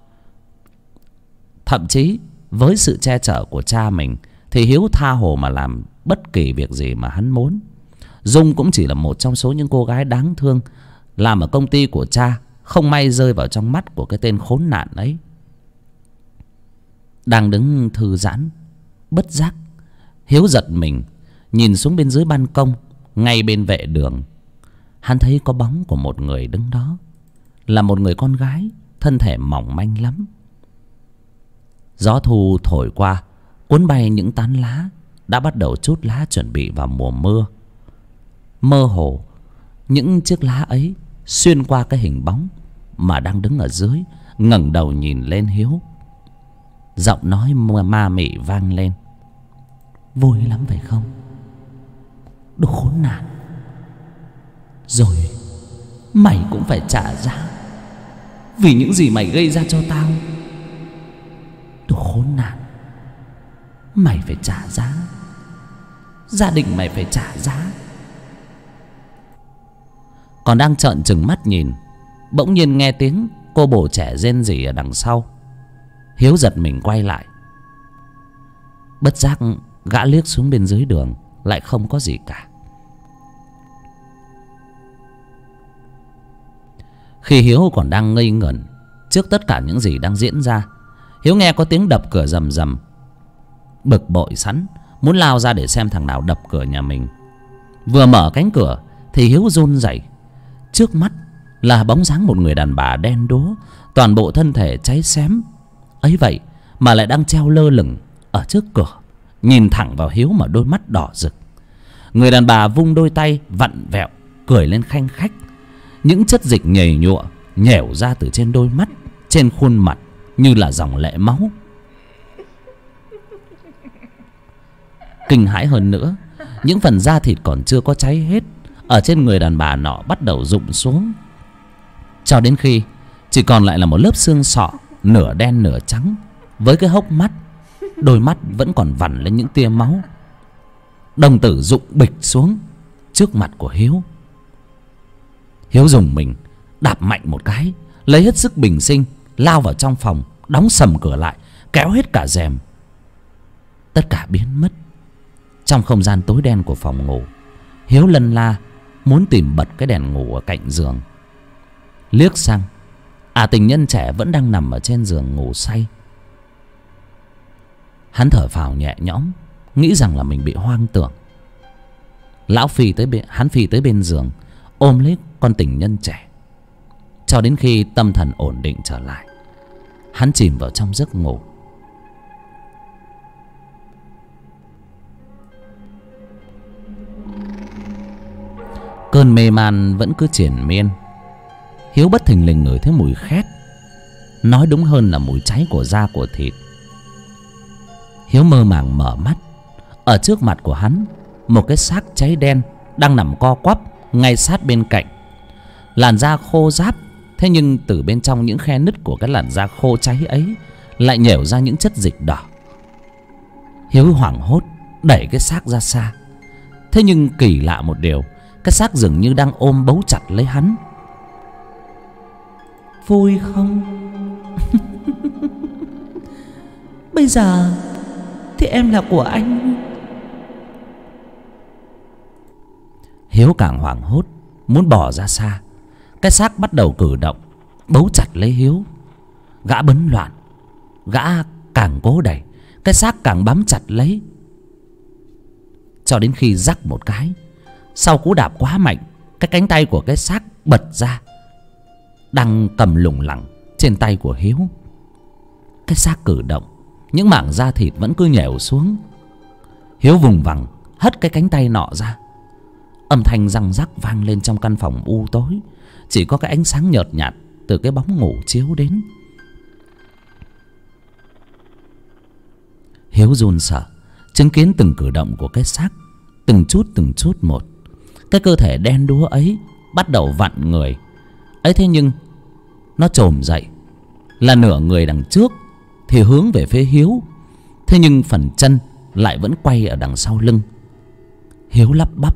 S1: Thậm chí với sự che chở của cha mình thì Hiếu tha hồ mà làm bất kỳ việc gì mà hắn muốn. Dung cũng chỉ là một trong số những cô gái đáng thương làm ở công ty của cha, không may rơi vào trong mắt của cái tên khốn nạn ấy. Đang đứng thư giãn, bất giác Hiếu giật mình nhìn xuống bên dưới ban công, ngay bên vệ đường. Hắn thấy có bóng của một người đứng đó, là một người con gái, thân thể mỏng manh lắm. Gió thu thổi qua, cuốn bay những tán lá đã bắt đầu trút lá chuẩn bị vào mùa mưa. Mơ hồ những chiếc lá ấy xuyên qua cái hình bóng mà đang đứng ở dưới, ngẩng đầu nhìn lên Hiếu. Giọng nói ma mị vang lên: vui lắm phải không, đồ khốn nạn, rồi mày cũng phải trả giá vì những gì mày gây ra cho tao. Đồ khốn nạn, mày phải trả giá, gia đình mày phải trả giá. Còn đang trợn trừng mắt nhìn, bỗng nhiên nghe tiếng cô bồ trẻ rên rỉ ở đằng sau. Hiếu giật mình quay lại. Bất giác gã liếc xuống bên dưới đường, lại không có gì cả. Khi Hiếu còn đang ngây ngẩn trước tất cả những gì đang diễn ra, Hiếu nghe có tiếng đập cửa rầm rầm. Bực bội sẵn muốn lao ra để xem thằng nào đập cửa nhà mình. Vừa mở cánh cửa thì Hiếu run rẩy. Trước mắt là bóng dáng một người đàn bà đen đúa, toàn bộ thân thể cháy xém. Ấy vậy mà lại đang treo lơ lửng ở trước cửa, nhìn thẳng vào Hiếu mà đôi mắt đỏ rực. Người đàn bà vung đôi tay vặn vẹo, cười lên khanh khách. Những chất dịch nhầy nhụa nhẻo ra từ trên đôi mắt, trên khuôn mặt như là dòng lệ máu. Kinh hãi hơn nữa, những phần da thịt còn chưa có cháy hết ở trên người đàn bà nọ bắt đầu rụng xuống, cho đến khi chỉ còn lại là một lớp xương sọ nửa đen nửa trắng, với cái hốc mắt, đôi mắt vẫn còn vằn lên những tia máu. Đồng tử rụng bịch xuống trước mặt của Hiếu. Hiếu dùng mình đạp mạnh một cái, lấy hết sức bình sinh lao vào trong phòng, đóng sầm cửa lại, kéo hết cả rèm. Tất cả biến mất trong không gian tối đen của phòng ngủ. Hiếu lân la muốn tìm bật cái đèn ngủ ở cạnh giường. Liếc sang, tình nhân trẻ vẫn đang nằm ở trên giường ngủ say. Hắn thở phào nhẹ nhõm, nghĩ rằng là mình bị hoang tưởng. Hắn phi tới bên giường, ôm lấy con tình nhân trẻ. Cho đến khi tâm thần ổn định trở lại, hắn chìm vào trong giấc ngủ. Cơn mê man vẫn cứ triền miên. Hiếu bất thình lình ngửi thấy mùi khét, nói đúng hơn là mùi cháy của da của thịt. Hiếu mơ màng mở mắt. Ở trước mặt của hắn, một cái xác cháy đen đang nằm co quắp ngay sát bên cạnh. Làn da khô ráp, thế nhưng từ bên trong những khe nứt của cái làn da khô cháy ấy lại nhểu ra những chất dịch đỏ. Hiếu hoảng hốt đẩy cái xác ra xa. Thế nhưng kỳ lạ một điều, cái xác dường như đang ôm bấu chặt lấy hắn.
S2: Vui không? Bây giờ thì em là của anh.
S1: Hiếu càng hoảng hốt muốn bỏ ra xa. Cái xác bắt đầu cử động, bấu chặt lấy Hiếu. Gã bấn loạn, gã càng cố đẩy, cái xác càng bám chặt lấy. Cho đến khi rắc một cái, sau cú đạp quá mạnh, cái cánh tay của cái xác bật ra, đang cầm lủng lẳng trên tay của Hiếu. Cái xác cử động, những mảng da thịt vẫn cứ nhèo xuống. Hiếu vùng vằng hất cái cánh tay nọ ra. Âm thanh răng rắc vang lên trong căn phòng u tối, chỉ có cái ánh sáng nhợt nhạt từ cái bóng ngủ chiếu đến. Hiếu run sợ chứng kiến từng cử động của cái xác, từng chút một. Cái cơ thể đen đúa ấy bắt đầu vặn người ấy, thế nhưng nó trồm dậy, là nửa người đằng trước thì hướng về phía Hiếu, thế nhưng phần chân lại vẫn quay ở đằng sau lưng. Hiếu lắp bắp: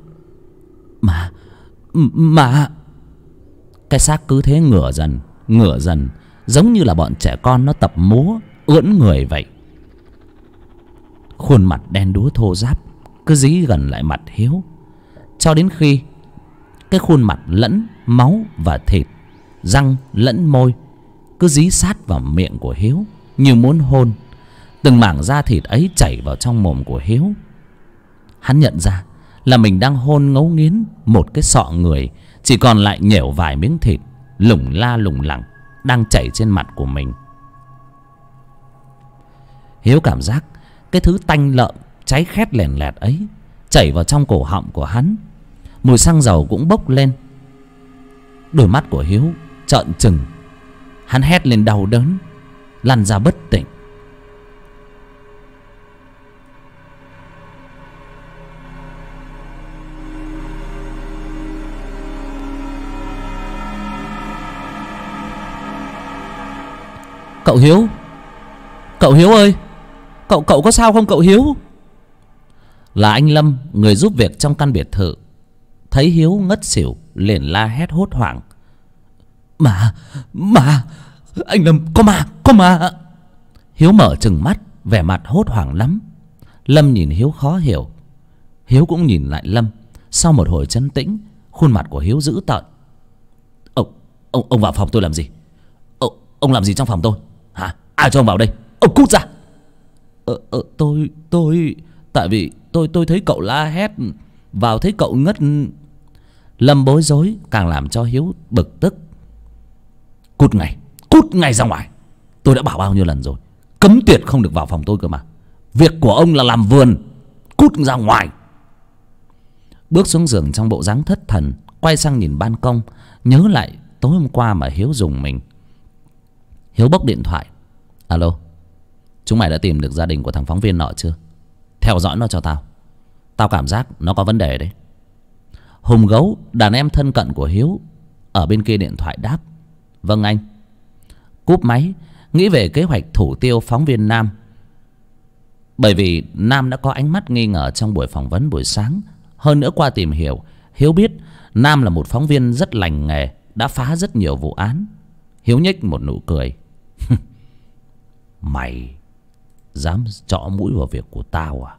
S1: Mà cái xác cứ thế ngửa dần, giống như là bọn trẻ con nó tập múa ưỡn người vậy. Khuôn mặt đen đúa thô ráp cứ dí gần lại mặt Hiếu, cho đến khi cái khuôn mặt lẫn máu và thịt, răng lẫn môi cứ dí sát vào miệng của Hiếu như muốn hôn. Từng mảng da thịt ấy chảy vào trong mồm của Hiếu. Hắn nhận ra là mình đang hôn ngấu nghiến một cái sọ người, chỉ còn lại nhểu vài miếng thịt lủng la lủng lẳng đang chảy trên mặt của mình. Hiếu cảm giác cái thứ tanh lợm cháy khét lèn lẹt ấy chảy vào trong cổ họng của hắn. Mùi xăng dầu cũng bốc lên. Đôi mắt của Hiếu trợn trừng. Hắn hét lên đau đớn, lăn ra bất tỉnh. Cậu Hiếu, cậu Hiếu ơi, cậu có sao không cậu Hiếu? Là anh Lâm, người giúp việc trong căn biệt thự, thấy Hiếu ngất xỉu liền la hét hốt hoảng. Mà anh Lâm, có ma. Hiếu mở trừng mắt, vẻ mặt hốt hoảng lắm. Lâm nhìn Hiếu khó hiểu. Hiếu cũng nhìn lại Lâm. Sau một hồi trấn tĩnh, khuôn mặt của Hiếu dữ tợn. Ông vào phòng tôi làm gì? Ông làm gì trong phòng tôi hả? Ai cho ông vào đây? Ông cút ra. Tôi tại vì tôi thấy cậu la hét, vào thấy cậu ngất. Lâm bối rối càng làm cho Hiếu bực tức. Cút ngay ra ngoài. Tôi đã bảo bao nhiêu lần rồi, cấm tuyệt không được vào phòng tôi cơ mà. Việc của ông là làm vườn. Cút ra ngoài. Bước xuống giường trong bộ dáng thất thần, quay sang nhìn ban công, nhớ lại tối hôm qua mà Hiếu dùng mình. Hiếu bốc điện thoại. Alo, chúng mày đã tìm được gia đình của thằng phóng viên nọ chưa? Theo dõi nó cho tao. Tao cảm giác nó có vấn đề đấy. Hùng Gấu, đàn em thân cận của Hiếu, ở bên kia điện thoại đáp. Vâng anh. Cúp máy, nghĩ về kế hoạch thủ tiêu phóng viên Nam. Bởi vì Nam đã có ánh mắt nghi ngờ trong buổi phỏng vấn buổi sáng. Hơn nữa qua tìm hiểu, Hiếu biết Nam là một phóng viên rất lành nghề, đã phá rất nhiều vụ án. Hiếu nhếch một nụ cười. Mày dám chõ mũi vào việc của tao à?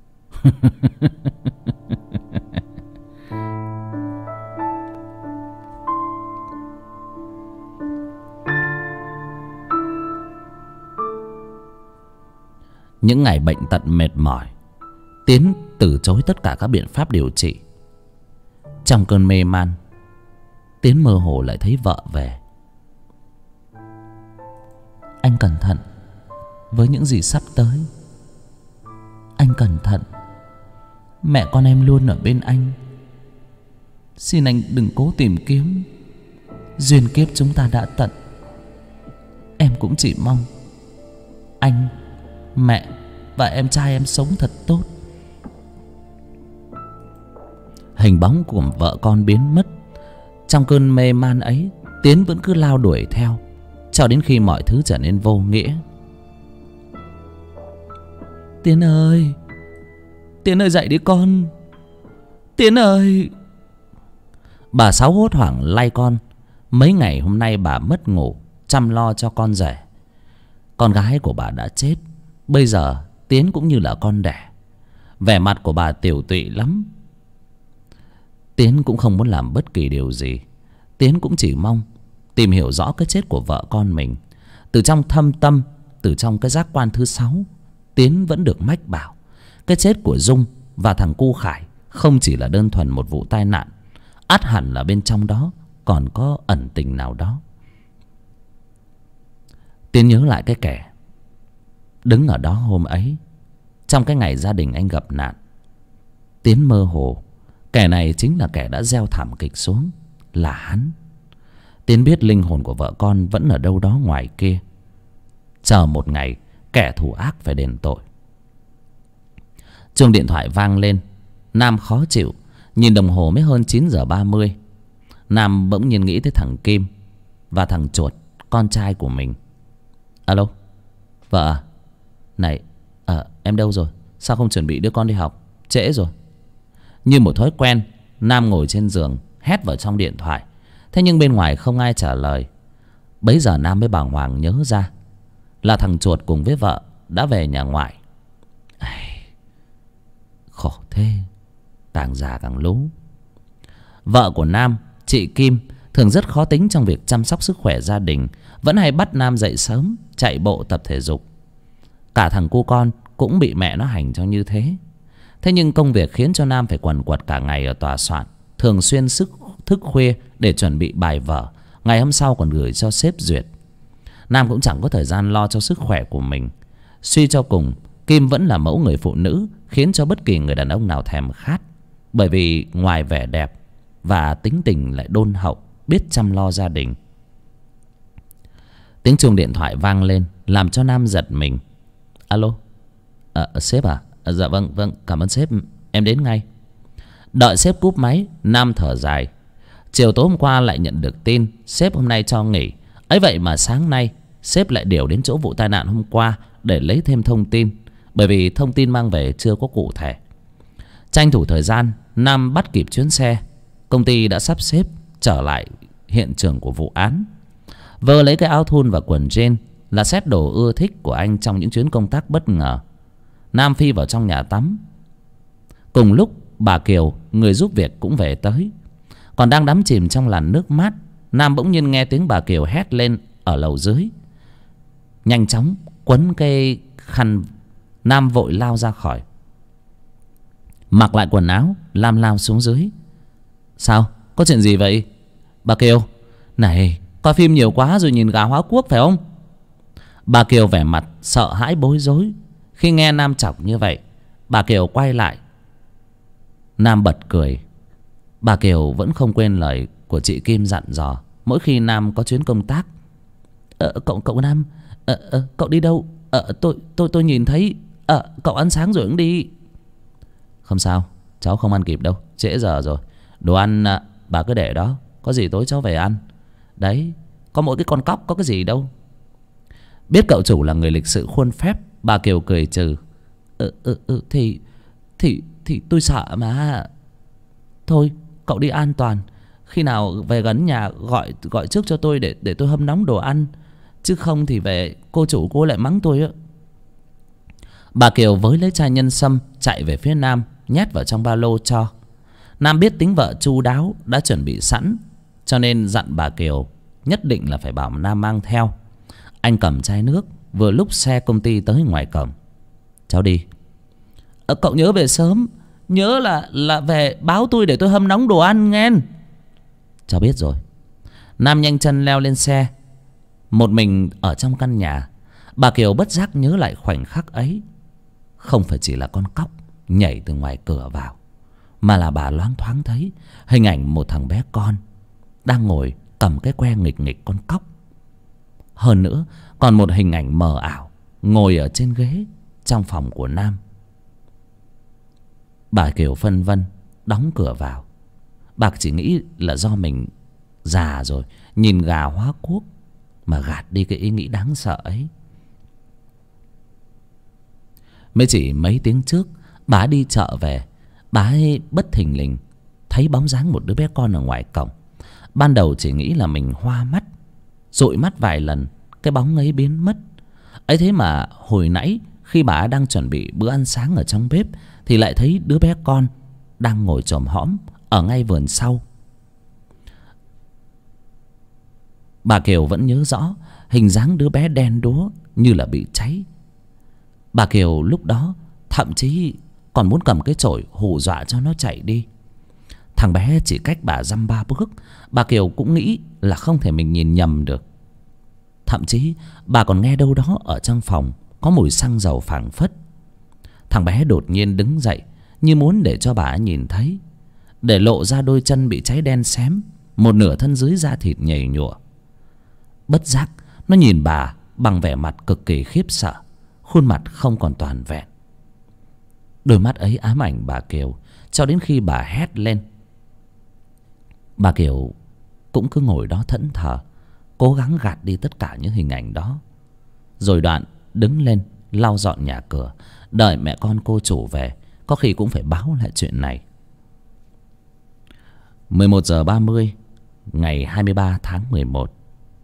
S1: Những ngày bệnh tật mệt mỏi, Tiến từ chối tất cả các biện pháp điều trị. Trong cơn mê man, Tiến mơ hồ lại thấy vợ về. Anh cẩn thận với những gì sắp tới. Anh cẩn thận, mẹ con em luôn ở bên anh. Xin anh đừng cố tìm kiếm. Duyên kiếp chúng ta đã tận. Em cũng chỉ mong anh, mẹ và em trai em sống thật tốt. Hình bóng của vợ con biến mất. Trong cơn mê man ấy, Tiến vẫn cứ lao đuổi theo cho đến khi mọi thứ trở nên vô nghĩa. Tiến ơi, Tiến ơi dậy đi con. Tiến ơi. Bà Sáu hốt hoảng lay con. Mấy ngày hôm nay bà mất ngủ chăm lo cho con rể. Con gái của bà đã chết. Bây giờ Tiến cũng như là con đẻ. Vẻ mặt của bà tiều tụy lắm. Tiến cũng không muốn làm bất kỳ điều gì. Tiến cũng chỉ mong tìm hiểu rõ cái chết của vợ con mình. Từ trong thâm tâm, từ trong cái giác quan thứ 6, Tiến vẫn được mách bảo cái chết của Dung và thằng Cu Khải không chỉ là đơn thuần một vụ tai nạn. Ắt hẳn là bên trong đó còn có ẩn tình nào đó. Tiến nhớ lại cái kẻ đứng ở đó hôm ấy, trong cái ngày gia đình anh gặp nạn. Tiến mơ hồ kẻ này chính là kẻ đã gieo thảm kịch xuống. Là hắn. Tiến biết linh hồn của vợ con vẫn ở đâu đó ngoài kia, chờ một ngày kẻ thù ác phải đền tội. Chuông điện thoại vang lên. Nam khó chịu, nhìn đồng hồ mới hơn 9:30. Nam bỗng nhiên nghĩ tới thằng Kim và thằng Chuột, con trai của mình. Alo, vợ à? Này, em đâu rồi? Sao không chuẩn bị đưa con đi học? Trễ rồi. Như một thói quen, Nam ngồi trên giường hét vào trong điện thoại. Thế nhưng bên ngoài không ai trả lời. Bấy giờ Nam mới bàng hoàng nhớ ra là thằng Chuột cùng với vợ đã về nhà ngoại. Khổ thế, càng già càng lú. Vợ của Nam, chị Kim, thường rất khó tính trong việc chăm sóc sức khỏe gia đình. Vẫn hay bắt Nam dậy sớm, chạy bộ tập thể dục. Cả thằng cu con cũng bị mẹ nó hành cho như thế. Thế nhưng công việc khiến cho Nam phải quần quật cả ngày ở tòa soạn, thường xuyên thức khuya để chuẩn bị bài vở, ngày hôm sau còn gửi cho sếp duyệt. Nam cũng chẳng có thời gian lo cho sức khỏe của mình. Suy cho cùng, Kim vẫn là mẫu người phụ nữ khiến cho bất kỳ người đàn ông nào thèm khát. Bởi vì ngoài vẻ đẹp và tính tình lại đôn hậu, biết chăm lo gia đình. Tiếng chuông điện thoại vang lên làm cho Nam giật mình. Alo, sếp à? Dạ vâng, cảm ơn sếp, em đến ngay. Đợi sếp cúp máy, Nam thở dài. Chiều tối hôm qua lại nhận được tin sếp hôm nay cho nghỉ. Ấy vậy mà sáng nay sếp lại điều đến chỗ vụ tai nạn hôm qua để lấy thêm thông tin, bởi vì thông tin mang về chưa có cụ thể. Tranh thủ thời gian, Nam bắt kịp chuyến xe. Công ty đã sắp xếp trở lại hiện trường của vụ án. Vơ lấy cái áo thun và quần jean là set đồ ưa thích của anh trong những chuyến công tác bất ngờ. Nam phi vào trong nhà tắm. Cùng lúc bà Kiều, người giúp việc, cũng về tới. Còn đang đắm chìm trong làn nước mát, Nam bỗng nhiên nghe tiếng bà Kiều hét lên ở lầu dưới. Nhanh chóng quấn cây khăn, Nam vội lao ra khỏi, mặc lại quần áo, lao xuống dưới. Sao? Có chuyện gì vậy? Bà Kiều, này, coi phim nhiều quá rồi nhìn gà hóa quốc phải không? Bà Kiều vẻ mặt sợ hãi bối rối. Khi nghe Nam chọc như vậy, bà Kiều quay lại. Nam bật cười. Bà Kiều vẫn không quên lời của chị Kim dặn dò mỗi khi Nam có chuyến công tác. Cậu Nam, cậu đi đâu? Tôi nhìn thấy. Cậu ăn sáng rồi cũng đi. Không sao, cháu không ăn kịp đâu, trễ giờ rồi. Đồ ăn bà cứ để đó, có gì tối cháu về ăn. Đấy, có mỗi cái con cóc có cái gì đâu. Biết cậu chủ là người lịch sự khuôn phép, bà Kiều cười trừ. Thì tôi sợ mà. Thôi, cậu đi an toàn. Khi nào về gần nhà gọi trước cho tôi để tôi hâm nóng đồ ăn. Chứ không thì về cô chủ cô lại mắng tôi á. Bà Kiều với lấy chai nhân sâm chạy về phía Nam, nhét vào trong ba lô cho. Nam biết tính vợ chu đáo, đã chuẩn bị sẵn, cho nên dặn bà Kiều nhất định là phải bảo Nam mang theo. Anh cầm chai nước, vừa lúc xe công ty tới ngoài cổng. Cháu đi. Cậu nhớ về sớm, nhớ là về báo tôi để tôi hâm nóng đồ ăn nghe. Cháu biết rồi. Nam nhanh chân leo lên xe. Một mình ở trong căn nhà, bà Kiều bất giác nhớ lại khoảnh khắc ấy. Không phải chỉ là con cóc nhảy từ ngoài cửa vào, mà là bà loáng thoáng thấy hình ảnh một thằng bé con đang ngồi cầm cái que nghịch nghịch con cóc. Hơn nữa còn một hình ảnh mờ ảo ngồi ở trên ghế trong phòng của Nam. Bà Kiều phân vân đóng cửa vào. Bà chỉ nghĩ là do mình già rồi, nhìn gà hóa quốc, mà gạt đi cái ý nghĩ đáng sợ ấy. Mới chỉ mấy tiếng trước, bà đi chợ về, bà ấy bất thình lình thấy bóng dáng một đứa bé con ở ngoài cổng. Ban đầu chỉ nghĩ là mình hoa mắt, dụi mắt vài lần cái bóng ấy biến mất. Ấy thế mà hồi nãy khi bà đang chuẩn bị bữa ăn sáng ở trong bếp thì lại thấy đứa bé con đang ngồi chồm hõm ở ngay vườn sau. Bà Kiều vẫn nhớ rõ hình dáng đứa bé đen đúa như là bị cháy. Bà Kiều lúc đó thậm chí còn muốn cầm cái chổi hù dọa cho nó chạy đi. Thằng bé chỉ cách bà dăm ba bước, bà Kiều cũng nghĩ là không thể mình nhìn nhầm được. Thậm chí bà còn nghe đâu đó ở trong phòng có mùi xăng dầu phảng phất. Thằng bé đột nhiên đứng dậy như muốn để cho bà nhìn thấy, để lộ ra đôi chân bị cháy đen xém, một nửa thân dưới da thịt nhầy nhụa. Bất giác nó nhìn bà bằng vẻ mặt cực kỳ khiếp sợ, khuôn mặt không còn toàn vẹn. Đôi mắt ấy ám ảnh bà Kiều cho đến khi bà hét lên. Bà Kiều cũng cứ ngồi đó thẫn thờ, cố gắng gạt đi tất cả những hình ảnh đó. Rồi đoạn đứng lên lau dọn nhà cửa, đợi mẹ con cô chủ về, có khi cũng phải báo lại chuyện này. 11:30 ngày 23 tháng 11.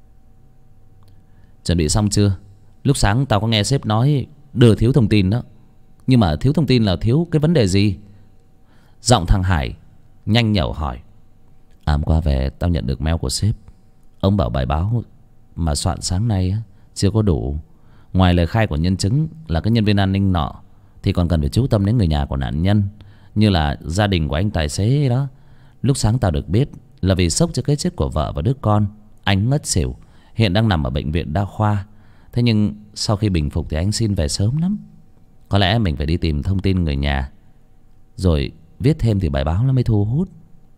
S1: Chuẩn bị xong chưa? Lúc sáng tao có nghe sếp nói đưa thiếu thông tin đó. Nhưng mà thiếu thông tin là thiếu cái vấn đề gì? Giọng thằng Hải nhanh nhẩu hỏi. Hôm qua về tao nhận được mail của sếp. Ông bảo bài báo mà soạn sáng nay chưa có đủ. Ngoài lời khai của nhân chứng là cái nhân viên an ninh nọ, thì còn cần phải chú tâm đến người nhà của nạn nhân, như là gia đình của anh tài xế đó. Lúc sáng tao được biết là vì sốc trước cái chết của vợ và đứa con, anh ngất xỉu, hiện đang nằm ở bệnh viện đa khoa. Thế nhưng sau khi bình phục thì anh xin về sớm lắm. Có lẽ mình phải đi tìm thông tin người nhà, rồi viết thêm thì bài báo nó mới thu hút.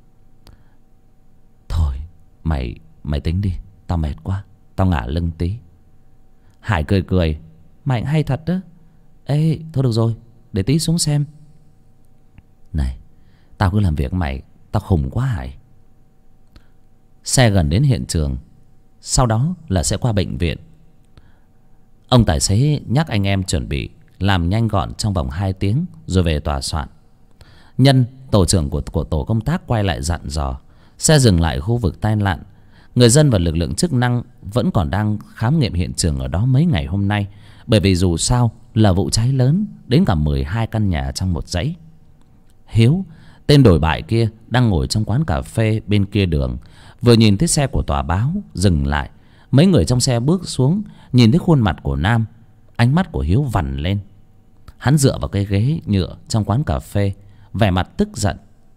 S1: Thôi mày tính đi, tao mệt quá, tao ngả lưng tí. Hải cười cười. Mày hay thật đó. Ê thôi được rồi, để tí xuống xem. Này, tao cứ làm việc mày, tao khùng quá Hải. Xe gần đến hiện trường, sau đó là sẽ qua bệnh viện. Ông tài xế nhắc anh em chuẩn bị làm nhanh gọn trong vòng 2 tiếng rồi về tòa soạn. Nhân, tổ trưởng của tổ công tác quay lại dặn dò. Xe dừng lại khu vực tai nạn. Người dân và lực lượng chức năng vẫn còn đang khám nghiệm hiện trường ở đó mấy ngày hôm nay. Bởi vì dù sao là vụ cháy lớn, đến cả 12 căn nhà trong một dãy. Hiếu, tên đổi bại kia, đang ngồi trong quán cà phê bên kia đường. Vừa nhìn thấy xe của tòa báo dừng lại, mấy người trong xe bước xuống. Nhìn thấy khuôn mặt của Nam, ánh mắt của Hiếu vằn lên. Hắn dựa vào cái ghế nhựa trong quán cà phê, vẻ mặt tức giận.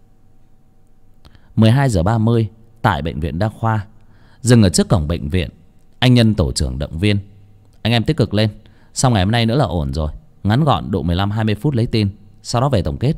S1: 12:30 tại bệnh viện đa khoa. Dừng ở trước cổng bệnh viện, anh Nhân tổ trưởng động viên. Anh em tích cực lên, sau ngày hôm nay nữa là ổn rồi. Ngắn gọn độ 15-20 phút lấy tin, sau đó về tổng kết.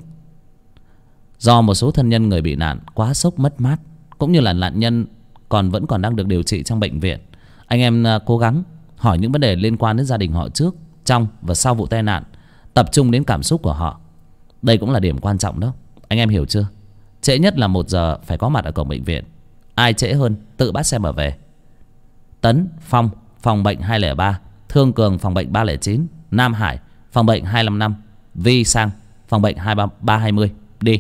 S1: Do một số thân nhân người bị nạn quá sốc mất mát, cũng như là nạn nhân vẫn còn đang được điều trị trong bệnh viện, anh em cố gắng hỏi những vấn đề liên quan đến gia đình họ trước, trong và sau vụ tai nạn, tập trung đến cảm xúc của họ. Đây cũng là điểm quan trọng đó, anh em hiểu chưa? Trễ nhất là 1 giờ phải có mặt ở cổng bệnh viện. Ai trễ hơn tự bắt xe mà về. Tấn, Phong, phòng bệnh 203, Thương Cường, phòng bệnh 309, Nam Hải, phòng bệnh 255, Vi Sang, phòng bệnh 320. Đi.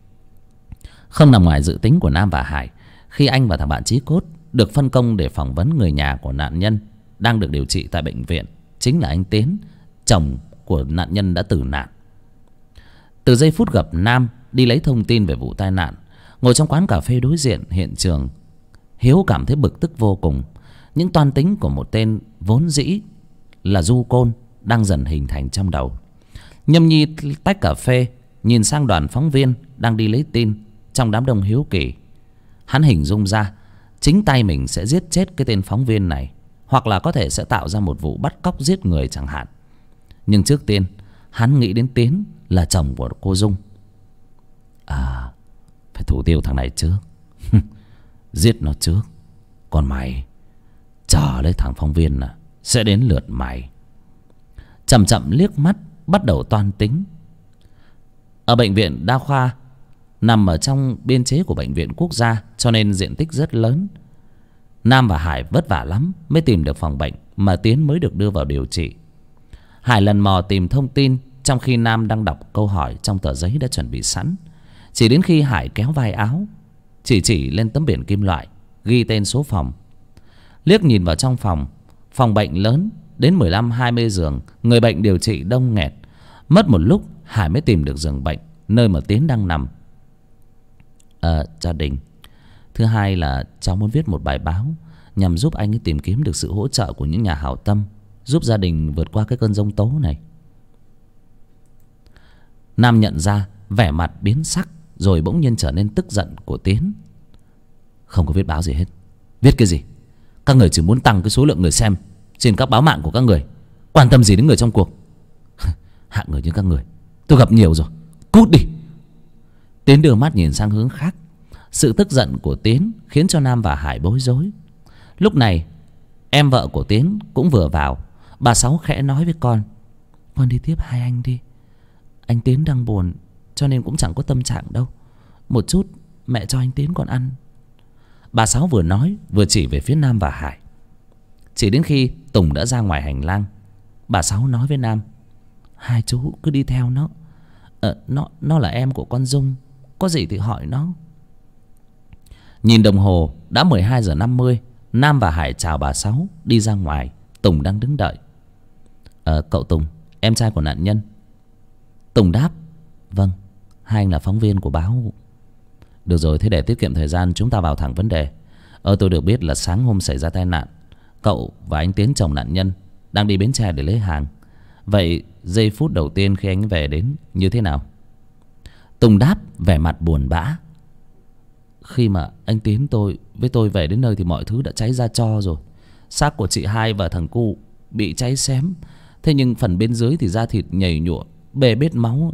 S1: Không nằm ngoài dự tính của Nam và Hải, khi anh và thằng bạn Chí Cốt được phân công để phỏng vấn người nhà của nạn nhân đang được điều trị tại bệnh viện, chính là anh Tiến, chồng của nạn nhân đã tử nạn. Từ giây phút gặp Nam đi lấy thông tin về vụ tai nạn, ngồi trong quán cà phê đối diện hiện trường, Hiếu cảm thấy bực tức vô cùng. Những toan tính của một tên vốn dĩ là du côn đang dần hình thành trong đầu. Nhâm nhi tách cà phê, nhìn sang đoàn phóng viên đang đi lấy tin trong đám đông hiếu kỳ. Hắn hình dung ra chính tay mình sẽ giết chết cái tên phóng viên này, hoặc là có thể sẽ tạo ra một vụ bắt cóc giết người chẳng hạn. Nhưng trước tiên hắn nghĩ đến Tiến là chồng của cô Dung. À, phải thủ tiêu thằng này trước. Giết nó trước. Còn mày chờ lấy thằng phóng viên là sẽ đến lượt mày. Chậm chậm liếc mắt, bắt đầu toan tính. Ở bệnh viện đa khoa, nằm ở trong biên chế của bệnh viện quốc gia, cho nên diện tích rất lớn. Nam và Hải vất vả lắm mới tìm được phòng bệnh mà Tiến mới được đưa vào điều trị. Hải lần mò tìm thông tin trong khi Nam đang đọc câu hỏi trong tờ giấy đã chuẩn bị sẵn. Chỉ đến khi Hải kéo vai áo, chỉ lên tấm biển kim loại ghi tên số phòng. Liếc nhìn vào trong phòng, phòng bệnh lớn đến 15-20 giường, người bệnh điều trị đông nghẹt. Mất một lúc Hải mới tìm được giường bệnh nơi mà Tiến đang nằm. Gia đình, thứ hai là cháu muốn viết một bài báo nhằm giúp anh ấy tìm kiếm được sự hỗ trợ của những nhà hảo tâm, giúp gia đình vượt qua cái cơn giông tố này. Nam nhận ra vẻ mặt biến sắc, rồi bỗng nhiên trở nên tức giận của Tiến. Không có viết báo gì hết. Viết cái gì? Các người chỉ muốn tăng cái số lượng người xem trên các báo mạng của các người, quan tâm gì đến người trong cuộc? Hạng người như các người tôi gặp nhiều rồi, cút đi. Tiến đưa mắt nhìn sang hướng khác. Sự tức giận của Tiến khiến cho Nam và Hải bối rối. Lúc này em vợ của Tiến cũng vừa vào. Bà Sáu khẽ nói với con đi tiếp hai anh đi. Anh Tiến đang buồn cho nên cũng chẳng có tâm trạng đâu. Một chút mẹ cho anh Tiến còn ăn. Bà Sáu vừa nói vừa chỉ về phía Nam và Hải. Chỉ đến khi Tùng đã ra ngoài hành lang, bà Sáu nói với Nam: hai chú cứ đi theo nó. Nó là em của con Dung, có gì thì hỏi nó. Nhìn đồng hồ đã 12:50. Nam và Hải chào bà Sáu đi ra ngoài. Tùng đang đứng đợi. Cậu Tùng, em trai của nạn nhân. Tùng đáp: vâng, hai anh là phóng viên của báo. Được rồi, thế để tiết kiệm thời gian chúng ta vào thẳng vấn đề. Tôi được biết là sáng hôm xảy ra tai nạn, cậu và anh Tiến chồng nạn nhân đang đi Bến Tre để lấy hàng. Vậy giây phút đầu tiên khi anh về đến như thế nào? Tùng đáp vẻ mặt buồn bã: khi mà anh Tiến với tôi về đến nơi thì mọi thứ đã cháy ra tro rồi. Xác của chị hai và thằng Cu bị cháy xém. Thế nhưng phần bên dưới thì da thịt nhầy nhụa, bê bết máu.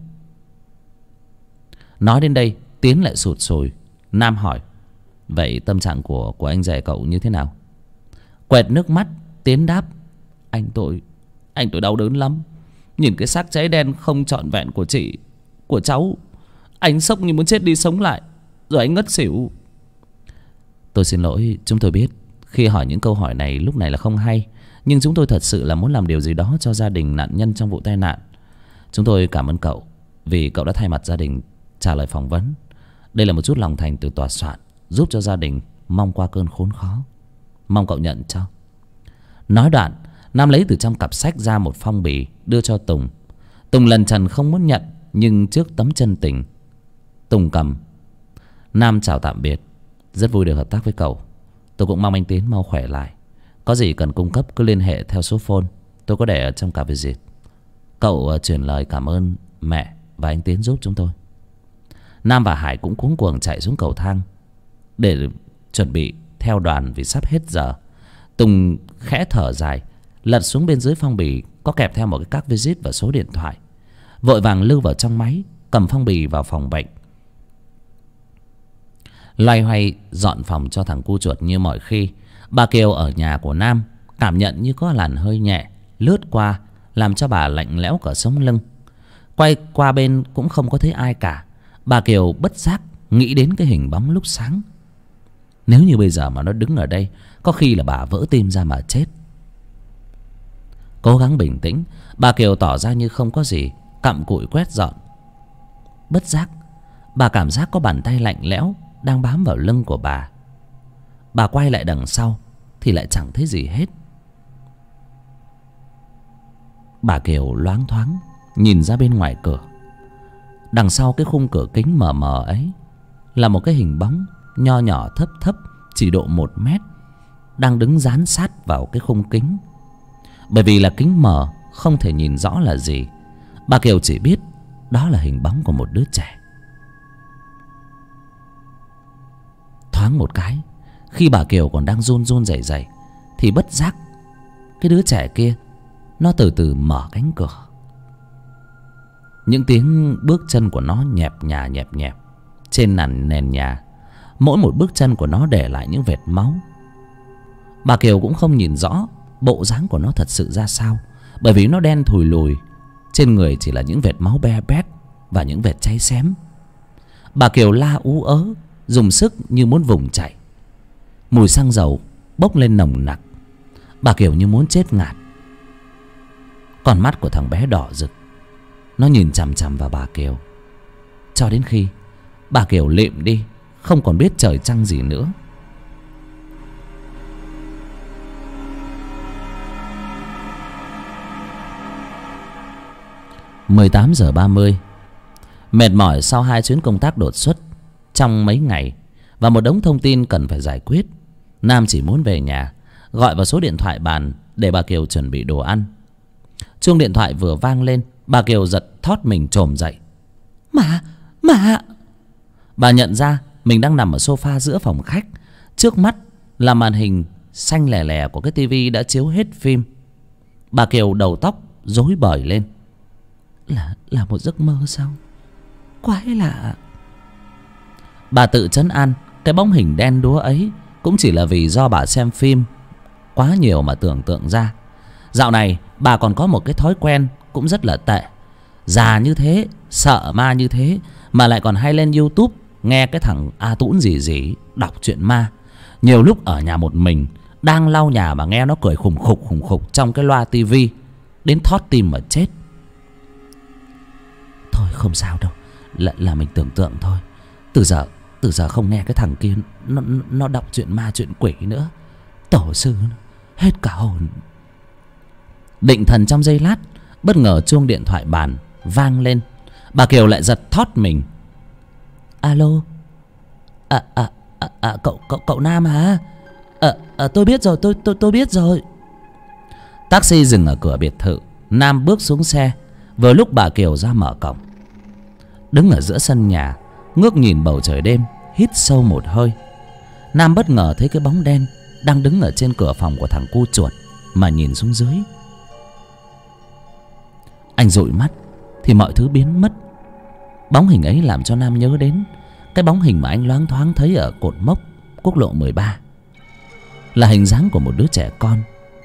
S1: Nói đến đây Tiến lại sụt sùi. Nam hỏi: vậy tâm trạng của anh rể cậu như thế nào? Quẹt nước mắt, Tiến đáp: anh tôi đau đớn lắm. Nhìn cái xác cháy đen không trọn vẹn của chị, của cháu, anh sốc như muốn chết đi sống lại, rồi anh ngất xỉu. Tôi xin lỗi, chúng tôi biết khi hỏi những câu hỏi này lúc này là không hay, nhưng chúng tôi thật sự là muốn làm điều gì đó cho gia đình nạn nhân trong vụ tai nạn. Chúng tôi cảm ơn cậu vì cậu đã thay mặt gia đình trả lời phỏng vấn. Đây là một chút lòng thành từ tòa soạn, giúp cho gia đình mong qua cơn khốn khó. Mong cậu nhận cho. Nói đoạn, Nam lấy từ trong cặp sách ra một phong bì đưa cho Tùng. Tùng lần trần không muốn nhận, nhưng trước tấm chân tình, Tùng cầm. Nam chào tạm biệt: rất vui được hợp tác với cậu. Tôi cũng mong anh Tiến mau khỏe lại. Có gì cần cung cấp cứ liên hệ theo số phone tôi có để ở trong cặp visit. Cậu truyền lời cảm ơn mẹ và anh Tiến giúp chúng tôi. Nam và Hải cũng cuống cuồng chạy xuống cầu thang để chuẩn bị theo đoàn vì sắp hết giờ. Tùng khẽ thở dài, lật xuống bên dưới phong bì có kẹp theo một cái các visit và số điện thoại. Vội vàng lưu vào trong máy, cầm phong bì vào phòng bệnh. Loay hoay dọn phòng cho thằng cu chuột như mọi khi. Bà Kiều ở nhà của Nam cảm nhận như có làn hơi nhẹ lướt qua, làm cho bà lạnh lẽo cả sống lưng. Quay qua bên cũng không có thấy ai cả. Bà Kiều bất giác nghĩ đến cái hình bóng lúc sáng. Nếu như bây giờ mà nó đứng ở đây, có khi là bà vỡ tim ra mà chết. Cố gắng bình tĩnh, bà Kiều tỏ ra như không có gì, cặm cụi quét dọn. Bất giác bà cảm giác có bàn tay lạnh lẽo đang bám vào lưng của bà. Bà quay lại đằng sau thì lại chẳng thấy gì hết. Bà Kiều loáng thoáng nhìn ra bên ngoài cửa. Đằng sau cái khung cửa kính mờ mờ ấy là một cái hình bóng nho nhỏ thấp thấp, chỉ độ 1 mét, đang đứng dán sát vào cái khung kính. Bởi vì là kính mờ không thể nhìn rõ là gì, bà Kiều chỉ biết đó là hình bóng của một đứa trẻ. Thoáng một cái, khi bà Kiều còn đang run run rẩy rẩy, thì bất giác cái đứa trẻ kia nó từ từ mở cánh cửa. Những tiếng bước chân của nó nhẹp nhẹp trên nền nhà. Mỗi một bước chân của nó để lại những vệt máu. Bà Kiều cũng không nhìn rõ bộ dáng của nó thật sự ra sao, bởi vì nó đen thùi lùi, trên người chỉ là những vệt máu be bét và những vệt cháy xém. Bà Kiều la ú ớ, dùng sức như muốn vùng chạy. Mùi xăng dầu bốc lên nồng nặc. Bà Kiều như muốn chết ngạt. Con mắt của thằng bé đỏ rực, nó nhìn chằm chằm vào bà Kiều, cho đến khi bà Kiều lịm đi, không còn biết trời trăng gì nữa. Mười 18:30. Mệt mỏi sau 2 chuyến công tác đột xuất trong mấy ngày và một đống thông tin cần phải giải quyết, Nam chỉ muốn về nhà, gọi vào số điện thoại bàn để bà Kiều chuẩn bị đồ ăn. Chuông điện thoại vừa vang lên, bà Kiều giật thót mình chồm dậy. Mà Bà nhận ra mình đang nằm ở sofa giữa phòng khách. Trước mắt là màn hình xanh lè lè của cái tivi đã chiếu hết phim. Bà Kiều đầu tóc rối bời lên. Là một giấc mơ sao? Quái lạ. Bà tự trấn an cái bóng hình đen đúa ấy cũng chỉ là vì do bà xem phim quá nhiều mà tưởng tượng ra. Dạo này bà còn có một cái thói quen cũng rất là tệ. Già như thế, sợ ma như thế, mà lại còn hay lên YouTube nghe cái thằng A Tũn gì đọc chuyện ma. Nhiều lúc ở nhà một mình, đang lau nhà mà nghe nó cười khùng khục trong cái loa tivi, đến thót tim mà chết. Thôi không sao đâu, là mình tưởng tượng thôi. Từ giờ không nghe cái thằng kia nó đọc chuyện ma chuyện quỷ nữa. Tổ sư hết cả hồn. Định thần trong giây lát, bất ngờ chuông điện thoại bàn vang lên. Bà Kiều lại giật thót mình. Alo. Cậu Nam hả? Tôi biết rồi, tôi biết rồi. Taxi dừng ở cửa biệt thự. Nam bước xuống xe. Vừa lúc bà Kiều ra mở cổng. Đứng ở giữa sân nhà, ngước nhìn bầu trời đêm, hít sâu một hơi. Nam bất ngờ thấy cái bóng đen đang đứng ở trên cửa phòng của thằng cu chuột mà nhìn xuống dưới. Anh dụi mắt thì mọi thứ biến mất. Bóng hình ấy làm cho Nam nhớ đến cái bóng hình mà anh loáng thoáng thấy ở cột mốc quốc lộ 13, là hình dáng của một đứa trẻ con.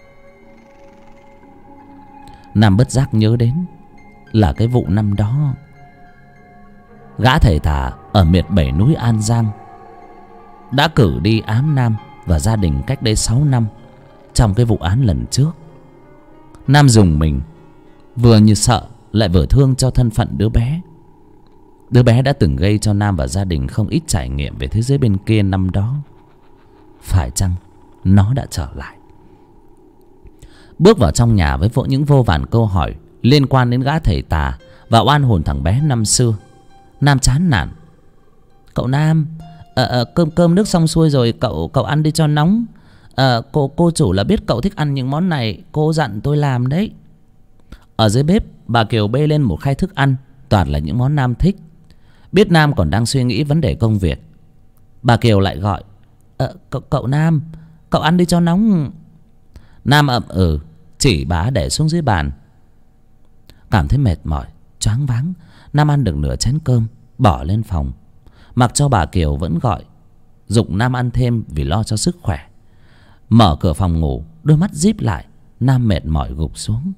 S1: Nam bất giác nhớ đến là cái vụ năm đó gã thầy tà ở miệt 7 núi An Giang đã cử đi ám Nam và gia đình cách đây 6 năm trong cái vụ án lần trước. Nam rùng mình, vừa như sợ lại vừa thương cho thân phận đứa bé. Đứa bé đã từng gây cho Nam và gia đình không ít trải nghiệm về thế giới bên kia năm đó. Phải chăng nó đã trở lại? Bước vào trong nhà với những vô vàn câu hỏi liên quan đến gã thầy tà và oan hồn thằng bé năm xưa, Nam chán nản. Cậu Nam, cơm nước xong xuôi rồi, cậu ăn đi cho nóng. Cô chủ là biết cậu thích ăn những món này, cô dặn tôi làm đấy. Ở dưới bếp, bà Kiều bê lên một khay thức ăn toàn là những món Nam thích. Biết Nam còn đang suy nghĩ vấn đề công việc, bà Kiều lại gọi: Cậu Nam, cậu ăn đi cho nóng. Nam ậm ừ, chỉ bà để xuống dưới bàn. Cảm thấy mệt mỏi, choáng váng, Nam ăn được nửa chén cơm, bỏ lên phòng, mặc cho bà Kiều vẫn gọi giục Nam ăn thêm vì lo cho sức khỏe. Mở cửa phòng ngủ, đôi mắt díp lại, Nam mệt mỏi gục xuống.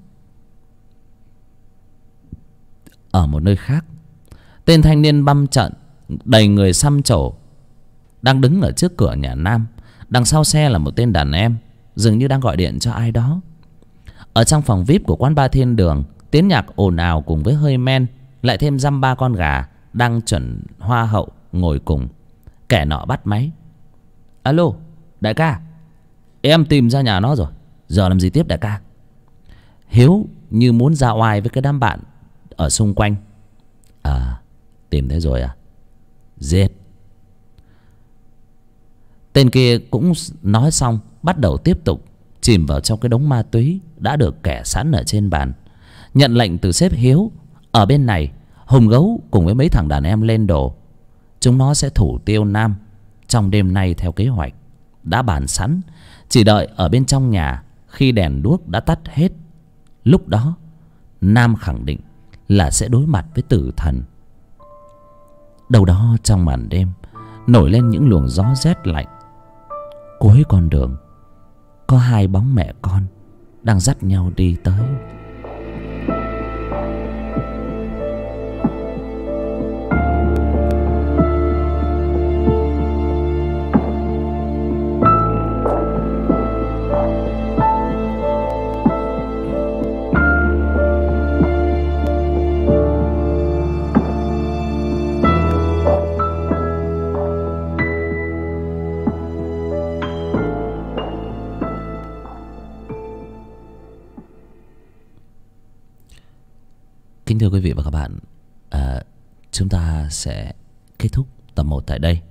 S1: Ở một nơi khác, tên thanh niên băm trợn đầy người xăm trổ đang đứng ở trước cửa nhà Nam. Đằng sau xe là một tên đàn em, dường như đang gọi điện cho ai đó. Ở trong phòng VIP của quán bar Thiên Đường, tiếng nhạc ồn ào cùng với hơi men, lại thêm dăm ba con gà đang chuẩn hoa hậu ngồi cùng. Kẻ nọ bắt máy: Alo, đại ca, em tìm ra nhà nó rồi, giờ làm gì tiếp đại ca? Hiếu như muốn ra oai với cái đám bạn ở xung quanh: tìm thấy rồi à? Giết. Tên kia cũng nói xong, bắt đầu tiếp tục chìm vào trong cái đống ma túy đã được kẻ sẵn ở trên bàn. Nhận lệnh từ sếp Hiếu, ở bên này Hùng Gấu cùng với mấy thằng đàn em lên đồ. Chúng nó sẽ thủ tiêu Nam trong đêm nay theo kế hoạch đã bàn sẵn, chỉ đợi ở bên trong nhà. Khi đèn đuốc đã tắt hết, lúc đó Nam khẳng định là sẽ đối mặt với tử thần. Đâu đó trong màn đêm nổi lên những luồng gió rét lạnh. Cuối con đường có hai bóng mẹ con đang dắt nhau đi tới. Kính thưa quý vị và các bạn, chúng ta sẽ kết thúc tập 1 tại đây.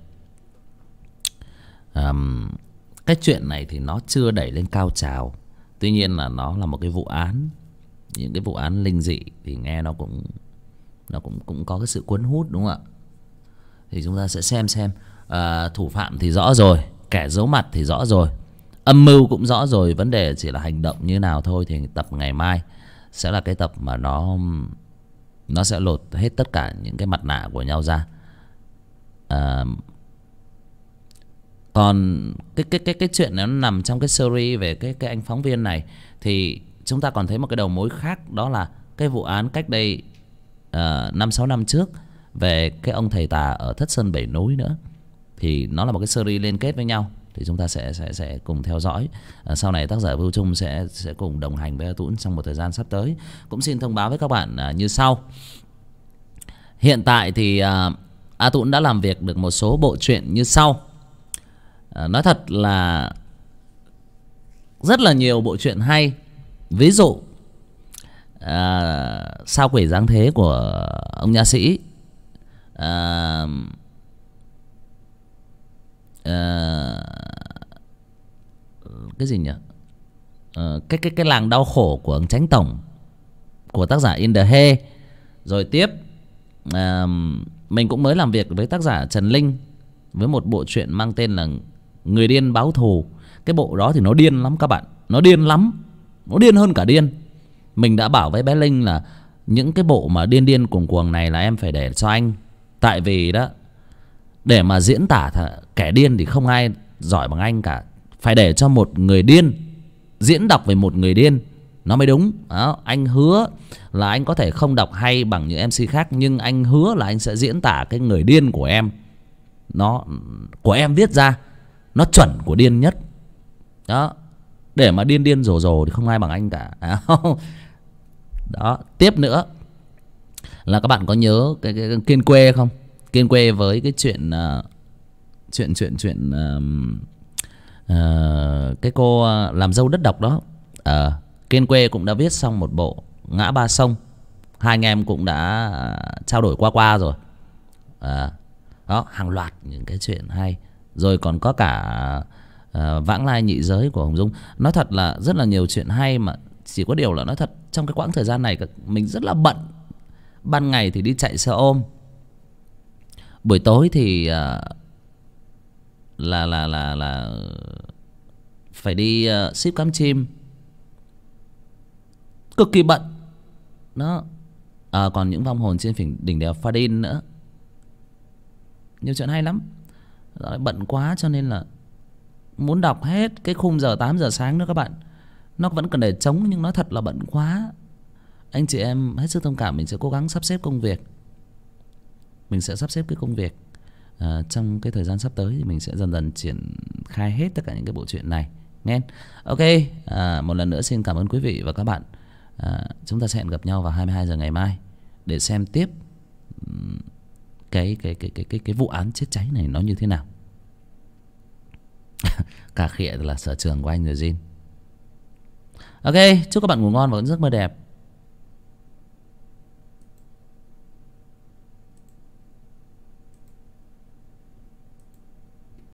S1: Cái chuyện này thì nó chưa đẩy lên cao trào. Tuy nhiên là nó là một cái vụ án. Những cái vụ án linh dị thì nghe nó cũng có cái sự cuốn hút, đúng không ạ? Thì chúng ta sẽ xem thủ phạm thì rõ rồi, kẻ giấu mặt thì rõ rồi, âm mưu cũng rõ rồi. Vấn đề chỉ là hành động như nào thôi. Thì tập ngày mai sẽ là cái tập mà nó sẽ lột hết tất cả những cái mặt nạ của nhau ra. Còn cái chuyện nó nằm trong cái series về cái anh phóng viên này, thì chúng ta còn thấy một cái đầu mối khác, đó là cái vụ án cách đây 5-6 năm trước về cái ông thầy tà ở Thất Sơn 7 núi nữa. Thì nó là một cái series liên kết với nhau. Thì chúng ta sẽ cùng theo dõi. Sau này tác giả Vưu Trung sẽ cùng đồng hành với A Tũng trong một thời gian sắp tới. Cũng xin thông báo với các bạn như sau. Hiện tại thì A Tũng đã làm việc được một số bộ truyện như sau. Nói thật là rất là nhiều bộ truyện hay. Ví dụ Sao Quỷ Giáng Thế của ông nha sĩ, cái gì nhỉ, cái làng đau khổ của ông Chánh Tổng của tác giả In The He. Rồi tiếp mình cũng mới làm việc với tác giả Trần Linh với một bộ truyện mang tên là Người Điên Báo Thù. Cái bộ đó thì nó điên lắm các bạn, nó điên lắm, nó điên hơn cả điên. Mình đã bảo với bé Linh là những cái bộ mà điên điên cuồng cuồng này là em phải để cho anh. Tại vì đó, để mà diễn tả kẻ điên thì không ai giỏi bằng anh cả. Phải để cho một người điên diễn đọc về một người điên nó mới đúng đó. Anh hứa là anh có thể không đọc hay bằng những MC khác, nhưng anh hứa là anh sẽ diễn tả cái người điên của em, nó của em viết ra nó chuẩn của điên nhất đó. Để mà điên điên rồ rồ thì không ai bằng anh cả đó. Tiếp nữa là các bạn có nhớ cái Kiên Quê không? Kiên Quê với cái chuyện cái cô làm dâu đất độc đó. Kiên Quê cũng đã viết xong một bộ Ngã Ba Sông. Hai anh em cũng đã trao đổi qua rồi. Đó, hàng loạt những cái chuyện hay. Rồi còn có cả Vãng Lai Nhị Giới của Hồng Dung. Nói thật là rất là nhiều chuyện hay, mà chỉ có điều là nói thật, trong cái quãng thời gian này mình rất là bận. Ban ngày thì đi chạy xe ôm, buổi tối thì là phải đi ship cắm chim, cực kỳ bận đó. Còn những vong hồn trên đỉnh đèo Pha Đin nữa, nhiều chuyện hay lắm. Bận quá cho nên là muốn đọc hết cái khung giờ 8 giờ sáng nữa các bạn. Nó vẫn còn để trống, nhưng nói thật là bận quá. Anh chị em hết sức thông cảm. Mình sẽ cố gắng sắp xếp công việc. Mình sẽ sắp xếp cái công việc trong cái thời gian sắp tới thì mình sẽ dần dần triển khai hết tất cả những cái bộ truyện này nghe. Ok, một lần nữa xin cảm ơn quý vị và các bạn. Chúng ta sẽ hẹn gặp nhau vào 22 giờ ngày mai để xem tiếp cái vụ án chết cháy này nó như thế nào. Cà khịa là sở trường của anh rồi Jin. Ok, chúc các bạn ngủ ngon và có giấc mơ đẹp.